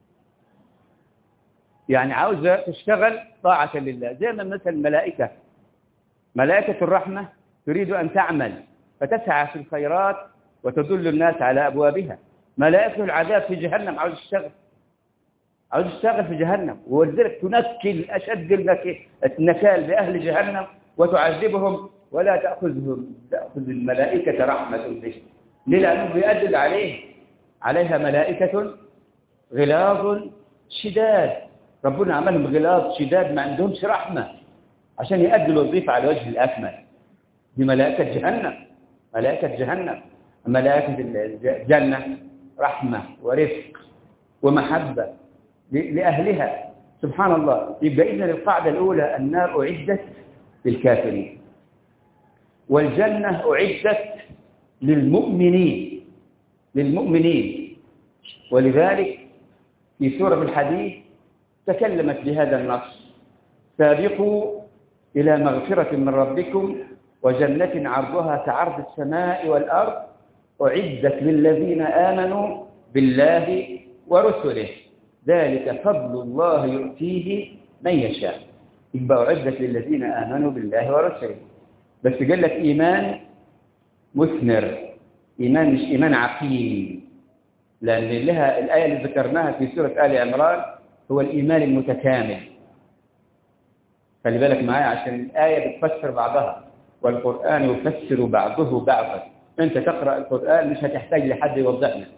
يعني عاوزة تشتغل طاعة لله. زي ما مثل الملائكة، ملائكة الرحمة تريد أن تعمل فتسعى في الخيرات وتدل الناس على أبوابها. ملائكة العذاب في جهنم عاوز تشتغل عاوز تشتغل في جهنم، ولذلك تنكل أشد النكال بأهل جهنم وتعذبهم، ولا تأخذهم تأخذ الملائكة رحمة به. لأنه بيأدل عليه عليها ملائكة غلاظ شداد. ربنا عملهم غلاظ شداد ما عندهمش رحمة عشان يأدوا الوظيفة على وجه الأكمل. دي ملائكة جهنم. ملائكة جهنم ملائكة الجنة رحمة ورفق ومحبة لأهلها. سبحان الله. يبقى إذن القاعدة الأولى النار أعدت للكافرين، والجنة أعدت للمؤمنين للمؤمنين ولذلك في سورة الحديث تكلمت بهذا النص: سابقوا إلى مغفرة من ربكم وجنة عرضها كعرض السماء والأرض أعدت للذين آمنوا بالله ورسله ذلك فضل الله يؤتيه من يشاء. يبقى أعدت للذين آمنوا بالله ورسله، بس قال لك إيمان مثمر، إيمان مش إيمان عقيم، لأن لها الآية اللي ذكرناها في سورة آل عمران هو الإيمان المتكامل. خلي بالك معايا عشان الآية بتفسر بعضها، والقرآن يفسر بعضه بعضا. أنت تقرأ القرآن مش هتحتاج لحد يوضح لك.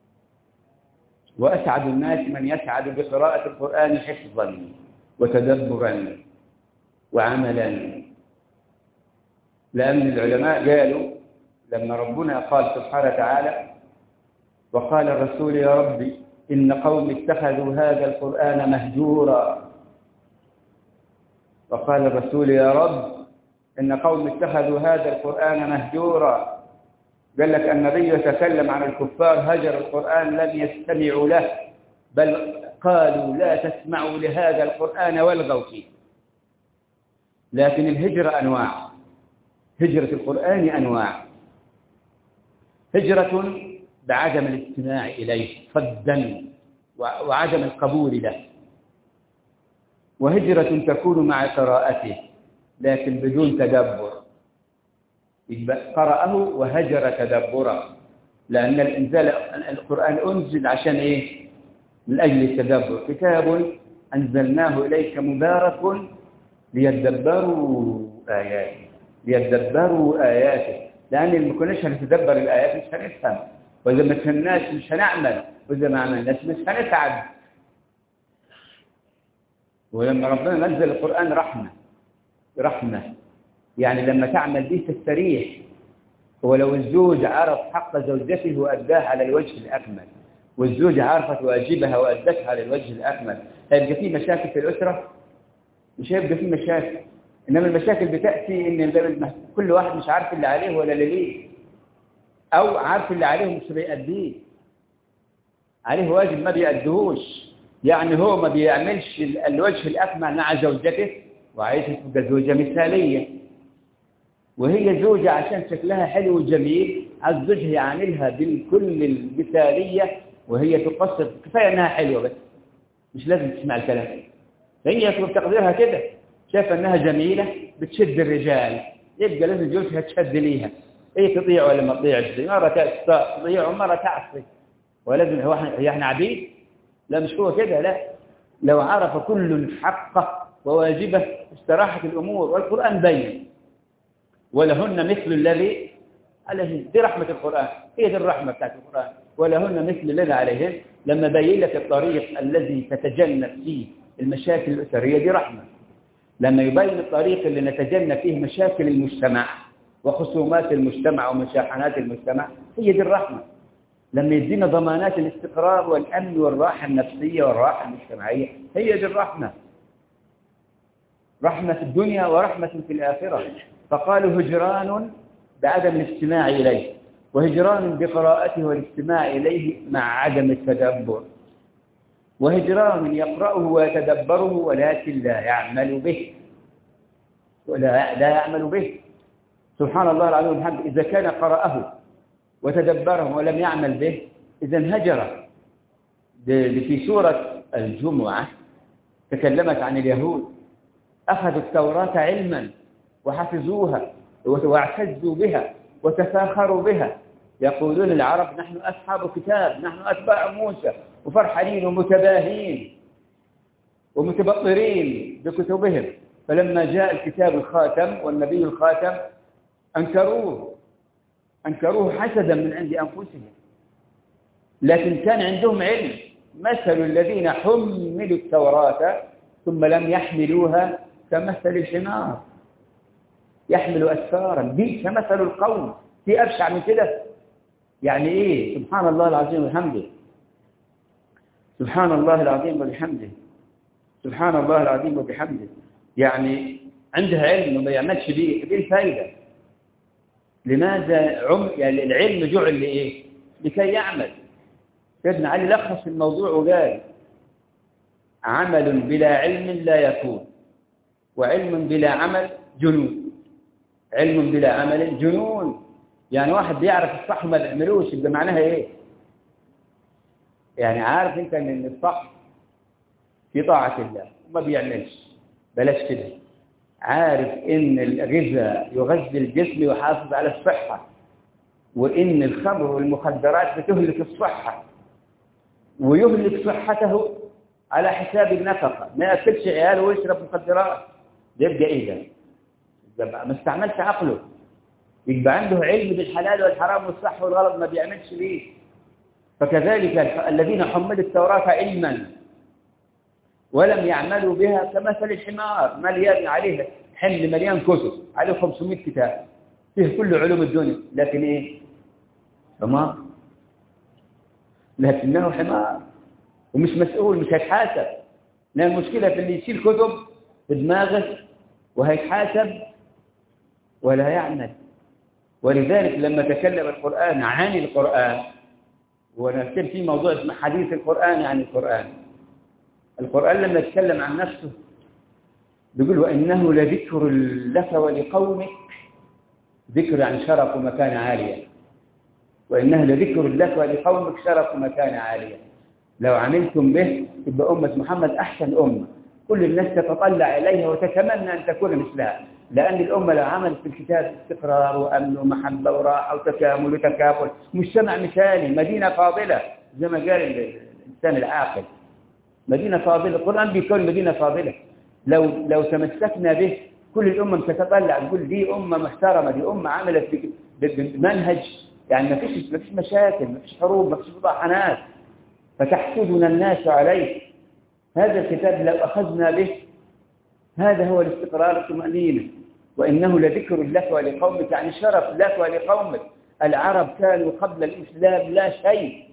وأسعد الناس من يسعد بقراءة القرآن حفظا وتدبرا وعملا. لأن العلماء قالوا لما ربنا قال سبحانه وتعالى: وقال الرسول يا ربي إن قوم اتخذوا هذا القرآن مهجورا. وقال الرسول يا رب إن قوم اتخذوا هذا القرآن مهجورا. قال لك النبي يتكلم عن الكفار هجر القرآن لم يستمعوا له، بل قالوا لا تسمعوا لهذا القرآن والغوا فيه. لكن الهجرة أنواع، هجرة القرآن أنواع: هجرة بعدم الاستماع إليه صدا وعدم القبول له، وهجرة تكون مع قراءته لكن بدون تدبر، قرأه وهجر تدبرا، لأن الإنزال القرآن أنزل عشان إيه؟ من أجل التدبر. كتاب أنزلناه إليك مبارك ليدبروا آياته، ليدبروا آياته، لأن ما كناش هنتدبر الآيات مش هنفهم، وإذا ما فهمناش مش هنعمل، وإذا ما عملناش مش هنتعب. ولما ربنا نزل القرآن رحمة، رحمة يعني لما تعمل به تستريح. ولو الزوج عرف حق زوجته وأداه على الوجه الأكمل، والزوجة عرفت واجبها وأدتها على الوجه الأكمل، هيبقى في مشاكل في الأسرة؟ مش هيبقى في مشاكل. إنما المشاكل بتأتي إن كل واحد مش عارف اللي عليه ولا اللي ليه، أو عارف اللي عليه ومش بيأديه، عليه واجب ما بيأديهوش، يعني هو ما بيعملش الوجه الأكمل مع زوجته، وعايزة تبقى زوجة مثالية، وهي زوجة عشان شكلها حلو وجميل عايز زوجها يعاملها بالكل المثالية، وهي تقصر كفاية أنها حلوة بس مش لازم تسمع الكلام. هي بتقديرها كده، شايفة أنها جميلة بتشد الرجال، يبقى لازم زوجها تشد ليها، هي تطيع ولا ما تطيعش، مرة تطيع ومرة تعصي، ولازم هو هي احنا عبيد؟ لا مش هو كده، لا. لو عرف كل حقه وواجبه استراحت الأمور، والقرآن بين: ولهن مثل الذي عليهن. دي رحمة القرآن، هي دي الرحمة بتاعت القرآن، ولهن مثل الذي عليهن. لما بين لك الطريق الذي تتجنب فيه المشاكل الأسرية دي رحمة، لما يبين الطريق اللي نتجنب فيه مشاكل المجتمع وخصومات المجتمع ومشاحنات المجتمع، هي دي الرحمة. لما يدينا ضمانات الاستقرار والأمن والراحة النفسية والراحة المجتمعية، هي دي الرحمة. رحمة في الدنيا ورحمة في الآخرة. فقالوا هجران بعدم الاستماع إليه، وهجران بقراءته والاستماع إليه مع عدم التدبر، وهجران يقرأه ويتدبره ولكن لا يعمل به، ولا لا يعمل به. سبحان الله العظيم وبحمده، إذا كان قرأه وتدبره ولم يعمل به إذن هجر. في سورة الجمعة تكلمت عن اليهود، أخذوا التوراة علما وحفظوها واعتزوا بها وتفاخروا بها، يقولون العرب نحن أصحاب كتاب، نحن أتباع موسى، وفرحانين ومتباهين ومتبطرين بكتبهم. فلما جاء الكتاب الخاتم والنبي الخاتم أنكروه، أنكروه حسدا من عند أنفسهم، لكن كان عندهم علم. مثل الذين حملوا التوراة ثم لم يحملوها كمثل الحمار يحمل أسفارا، بئس مثل القوم. في أبشع من كده؟ يعني إيه؟ سبحان الله العظيم وبحمده، سبحان الله العظيم وبحمده، سبحان الله العظيم وبحمده. يعني عندها علم وما يعملش بيه، دي الفائدة. لماذا عم... يعني العلم جعل لإيه؟ لكي يعمل. سيدنا علي لخص الموضوع وقال: عمل بلا علم لا يكون، وعلم بلا عمل جنون. علم بلا عمل جنون، يعني واحد بيعرف الصح وما بيعملوش، يبقى معناها ايه؟ يعني عارف انت ان الصح في طاعة الله وما بيعملش، بلاش كده. عارف ان الغذاء يغذي الجسم ويحافظ على الصحة، وان الخمر والمخدرات بتهلك الصحة ويهلك صحته على حساب النفقة، ما يأكلش عياله ويشرب مخدرات، يبقى ايه ده؟ يبقى ما استعملش عقله، يبقى عنده علم بالحلال والحرام والصح والغلط ما بيعملش بيه. فكذلك الذين حملوا التوراة علما ولم يعملوا بها كمثل الحمار، مليان عليه حمل مليان كتب، عليه خمسمائة كتاب فيه كل علوم الدنيا، لكن ايه؟ حمار، لكنه حمار ومش مسؤول، مش هيتحاسب. لأن المشكلة في اللي يشيل كتب في دماغه وهيتحاسب ولا يعمل ولذلك لما تكلم القرآن عن القرآن، ونكتب في موضوع اسمه حديث القرآن عن القرآن. القرآن لما يتكلم عن نفسه بيقول وإنه لذكر لك ولقومك، ذكر عن شرف ومكان عالية، وإنه لذكر لك ولقومك شرف ومكان عالية. لو عملتم به تبقى أمة محمد أحسن أمة، كل الناس تتطلع إليها وتتمنى أن تكون مثلها، لأن الأمة لو عملت في الكتاب استقرار وأمن ومحبة وراحة وتكامل وتكافل، مجتمع مثالي، مدينة فاضلة زي ما قال الإنسان العاقل، مدينة فاضلة. القرآن بيكون مدينة فاضلة. لو لو تمسكنا به كل الأمم تتطلع تقول دي أمة محترمة، دي أمة عملت بمنهج، يعني ما فيش ما فيش مشاكل، ما فيش حروب، ما فيش مطاحنات، فتحسدنا الناس عليه. هذا الكتاب لو أخذنا به هذا هو الاستقرار الطمأنينة. وإنه لذكر لك ولقومك، يعني شرف لك ولقومك. العرب كانوا قبل الإسلام لا شيء،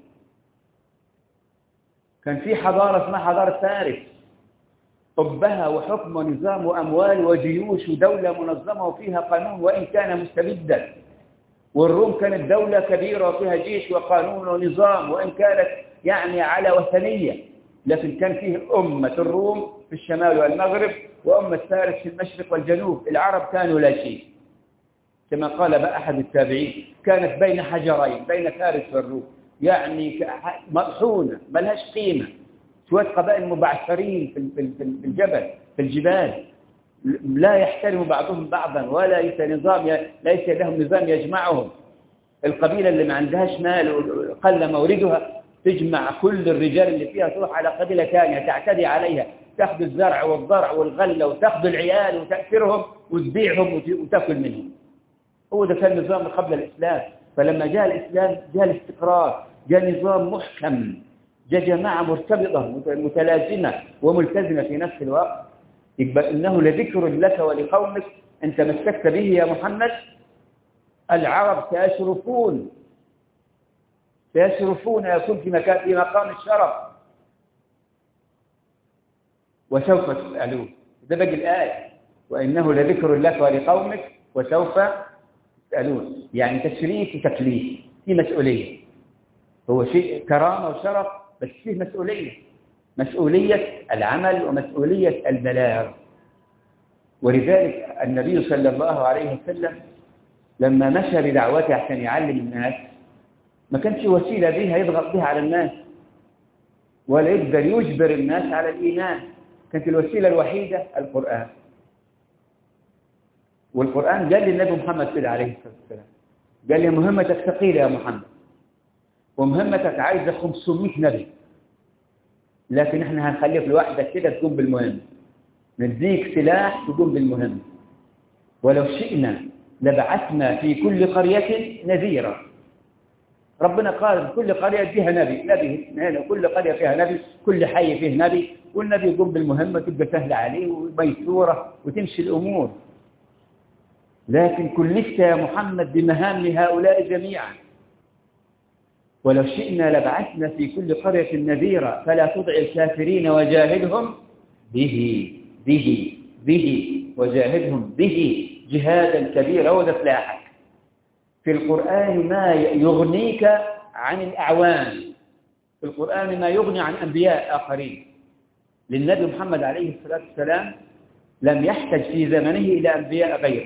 كان في حضارة اسمها حضارة فارس، حبها وحكم ونظام وأموال وجيوش ودولة منظمة وفيها قانون وإن كان مستبدا. والروم كانت دولة كبيرة وفيها جيش وقانون ونظام وإن كانت يعني على وثنية، لكن كان فيه أمة الروم في الشمال والمغرب وأمة فارس في المشرق والجنوب. العرب كانوا لا شيء، كما قال بقى أحد التابعين كانت بين حجرين، بين فارس والروم، يعني مطحونة ما لهاش قيمة، شوية قبائل مبعثرين في الجبل في الجبال، لا يحترم بعضهم بعضا ولا ليس نظام ليس لهم نظام يجمعهم. القبيلة اللي ما عندهاش مال وقل موردها تجمع كل الرجال اللي فيها تروح على قبيلة ثانية تعتدي عليها، تأخذ الزرع والضرع والغلة وتأخذ العيال وتأثرهم وتبيعهم وتأكل منهم. هو ده كان النظام قبل الإسلام. فلما جاء الإسلام جاء الاستقرار، جاء نظام محكم، جاء جماعة مرتبطة متلازمة وملتزمة في نفس الوقت. يبقى إنه لذكر لك ولقومك، أنت مسكت به يا محمد. العرب سيشرفون سيشرفون يكون في مكان في مقام الشرف، وسوف تسألون. ده باقي الآية، وإنه لذكر لك ولقومك وسوف تسألون، يعني تشريف وتكليف، في مسؤولية. هو شيء كرامة وشرف بس فيه مسؤولية، مسؤولية العمل ومسؤولية البلاغ. ولذلك النبي صلى الله عليه وسلم لما مشى بدعوته عشان يعلم الناس ما كانش وسيلة بها يضغط بها على الناس ولا يقدر يجبر الناس على الإيمان، كانت الوسيلة الوحيدة القرآن. والقرآن قال للنبي محمد كده عليه الصلاة والسلام، قال لي مهمتك ثقيلة يا محمد، ومهمتك عايزة خمسمائة نبي، لكن احنا هنخليك لوحدك كده تقوم بالمهم، نديك سلاح تقوم بالمهم. ولو شئنا لبعثنا في كل قرية نذيرا. ربنا قال كل قرية فيها نبي، نبي هنا كل قرية فيها نبي، كل حي فيه نبي، والنبي يقوم بالمهمة تبقى سهلة عليه وميسورة وتمشي الأمور. لكن كلفت يا محمد بمهام هؤلاء جميعا. ولو شئنا لبعثنا في كل قرية نذيرا فلا تطع الكافرين وجاهدهم به به به وجاهدهم به جهادا كبيرا. هو ده سلاحك. في القرآن ما يغنيك عن الأعوان، في القرآن ما يغني عن أنبياء آخرين. للنبي محمد عليه الصلاة والسلام لم يحتج في زمنه إلى أنبياء غيره،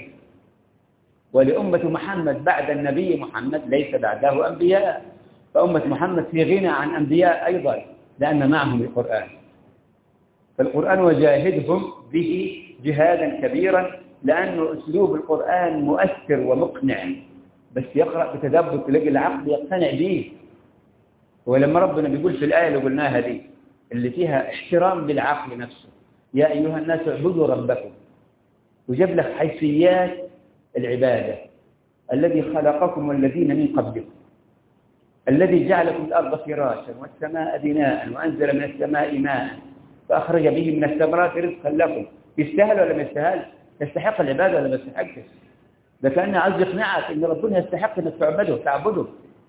ولأمة محمد بعد النبي محمد ليس بعده أنبياء، فأمة محمد في غنى عن أنبياء أيضا لأن معهم القرآن. فالقرآن وجاهدهم به جهادا كبيرا، لأنه أسلوب القرآن مؤثر ومقنع، بس يقرأ بتدبر تلاقي العقل يقتنع به. ولما ربنا بيقول في الآية اللي قلناها دي اللي فيها احترام للعقل نفسه، يا أيها الناس اعبدوا ربكم، وجاب لك حيثيات العبادة. الذي خلقكم والذين من قبلكم، الذي جعلكم الأرض فراشا والسماء بناء وأنزل من السماء ماء فأخرج به من الثمرات رزقا لكم. يستاهل ولا ما يستاهل؟ يستحق العبادة ولا ما يستحقش؟ ده كأنه عايز يقنعك إن ربنا يستحق أنك تعبده تعبده.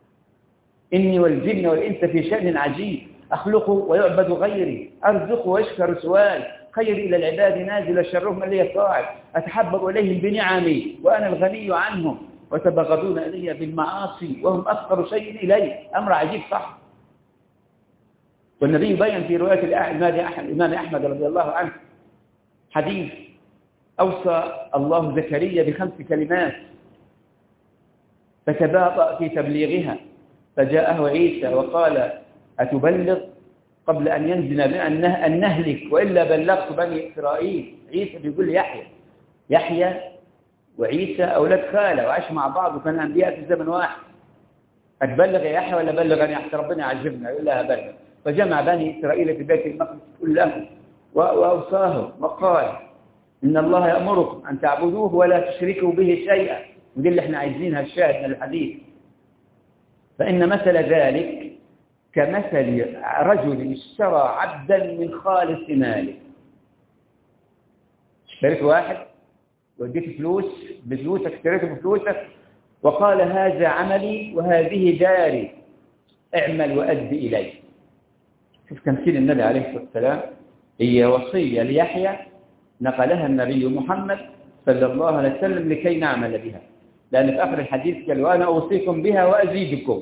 إني والجن والإنس في شأن عجيب، أخلق ويعبد غيري، أرزق ويشكر سؤال، خير إلى العباد نازل شرهم اللي يطاعد، أتحبب إليهم بنعمي وأنا الغني عنهم. وتبغضون إلي بالمعاصي وهم أفقر شيء إلي. أمر عجيب صح. والنبي يبين في رواية الإمام أحمد رضي الله عنه حديث أوصى الله زكريا بخمس كلمات فتباطأ في تبليغها، فجاءه عيسى وقال أتبلغ قبل أن ينزل أن نهلك وإلا بلغت بني إسرائيل. عيسى بيقول يحيى يحيى وعيسى أولاد خالة وعاش مع بعض وكان أنبياء في زمن واحد. أتبلغ يا يحيى ولا بلغ أن يحيى؟ ربنا يعجبنا يقول لها بلغ. فجمع بني إسرائيل في بيت المقدس كلهم وأوصاهم وقال إن الله يأمركم أن تعبدوه ولا تشركوا به شيئا. ودي اللي احنا عايزينها الشاهد من الحديث. فإن مثل ذلك كمثل رجل اشترى عبدا من خالص ماله. اشتريت واحد واديت فلوس بفلوسك، اشتريته بفلوسك وقال هذا عملي وهذه داري اعمل وأدي إلي. شوف تمثيل النبي عليه الصلاة والسلام. هي وصية ليحيى نقلها النبي محمد صلى الله عليه وسلم لكي نعمل بها، لأن في آخر الحديث قال وأنا أوصيكم بها وأزيدكم.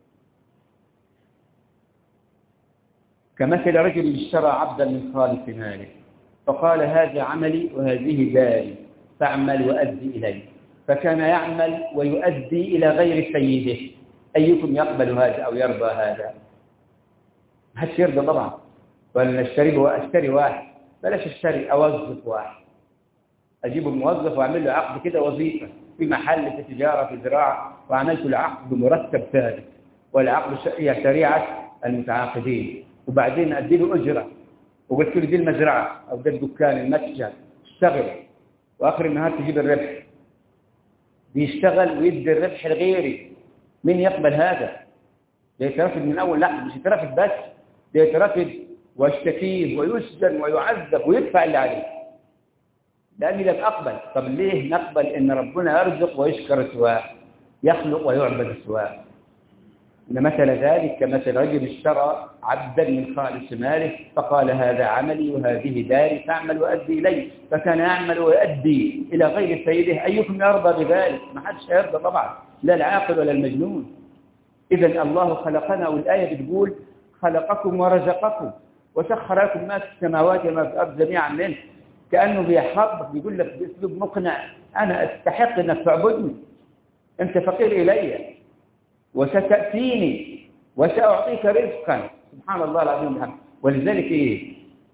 كمثل رجل اشترى عبدا من خالص ماله فقال هذا عملي وهذه داري فاعمل وأدي إلي، فكان يعمل ويؤدي إلى غير سيده. أيكم يقبل هذا أو يرضى هذا؟ ما حدش يرضى طبعا. ولا نشتري واشتري واحد، بلاش اشتري أوظف واحد، أجيب الموظف وأعمل له عقد كده وظيفة في محل في تجارة في زراعة وعملت له عقد بمرتب ثابت، والعقد هي شريعة المتعاقدين، وبعدين أدي له أجرة وقلت له دي المزرعة أو ده الدكان المتجر اشتغل وآخر النهار تجيب الربح. بيشتغل ويدي الربح لغيري. مين يقبل هذا؟ ده يترفض من أول لحظة. مش يترفض بس، ده يترفض ويشتكيه ويسجن ويعذب ويدفع اللي عليه. لأني لم أقبل. طب ليه نقبل إن ربنا يرزق ويشكر سواه، يخلق ويعبد سواه؟ إن مثل ذلك كمثل رجل اشترى عبدا من خالص ماله فقال هذا عملي وهذه داري فاعمل وأدي إليه، فكان يعمل ويؤدي إلى غير سيده. أيكم يرضى بذلك؟ ما حدش يرضى طبعا، لا العاقل ولا المجنون. إذن الله خلقنا، والآية بتقول خلقكم ورزقكم وسخر لكم ما في السماوات وما في الأرض جميعا منه. كأنه بيحبك بيقول لك بأسلوب مقنع أنا أستحق أنك تعبدني، أنت فقير إلي وستأتيني وسأعطيك رزقا. سبحان الله العظيم الحمد. ولذلك إيه؟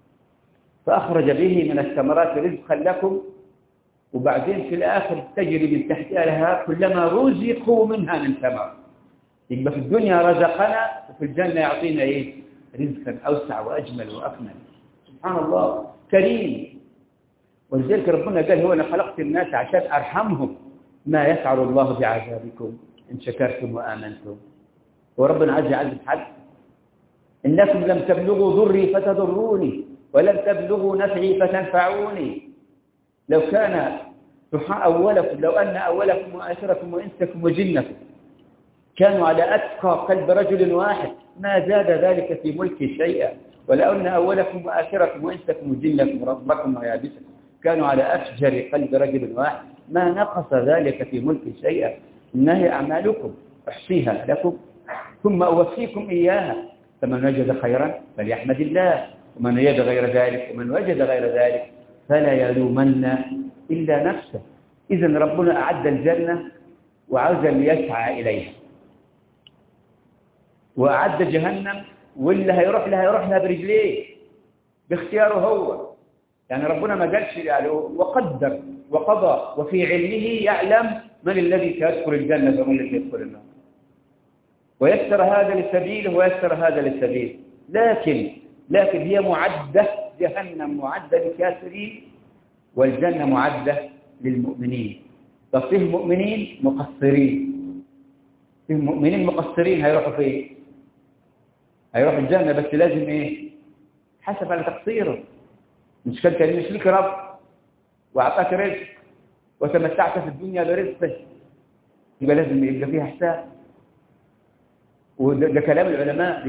فأخرج به من الثمرات رزقا لكم، وبعدين في الآخر تجري من تحتها لها كلما رزقوا منها من ثمر. يبقى في الدنيا رزقنا وفي الجنة يعطينا إيه؟ رزقا أوسع وأجمل وأكمل. سبحان الله كريم. ولذلك ربنا قال هو أنا خلقت الناس عشان أرحمهم، ما يفعل الله بعذابكم إن شكرتم وآمنتم. وربنا عز وجل حل إنكم لم تبلغوا ضري فتضروني ولم تبلغوا نفعي فتنفعوني. لو كان أولكم لو أن أولكم وآخركم وإنسكم وجنكم كانوا على أتقى قلب رجل واحد ما زاد ذلك في ملكي شيئا، ولو أن أولكم وآخركم وإنسكم وجنكم ربكم ويابسكم كانوا على أفجر قلب رجل واحد ما نقص ذلك في ملكي شيئا. إنها أعمالكم أحصيها لكم ثم أوفيكم إياها، فمن وجد خيرا فليحمد الله، ومن وجد غير ذلك ومن وجد غير ذلك فلا يلومن إلا نفسه. إذن ربنا أعد الجنة وعاوز ليسعى إليها، وأعد جهنم واللي هيروح لها يروح لها برجليه باختياره هو. يعني ربنا ما قالش يعني وقدر وقضى وفي علمه يعلم من الذي سيدخل الجنة ومن الذي يدخل النار، ويسر هذا لسبيله ويسر هذا لسبيله. لكن لكن هي معدة، جهنم معدة للكافرين والجنة معدة للمؤمنين. ففيه مؤمنين مقصرين، فيه مؤمنين مقصرين هيروحوا فين؟ هيروحوا الجنة بس لازم ايه؟ حسب على تقصيره. مش كان كان مش لك رب وأعطاك رزق وتمتعت في الدنيا برزقه، يبقى لازم يبقى فيها حساب. وده كلام العلماء.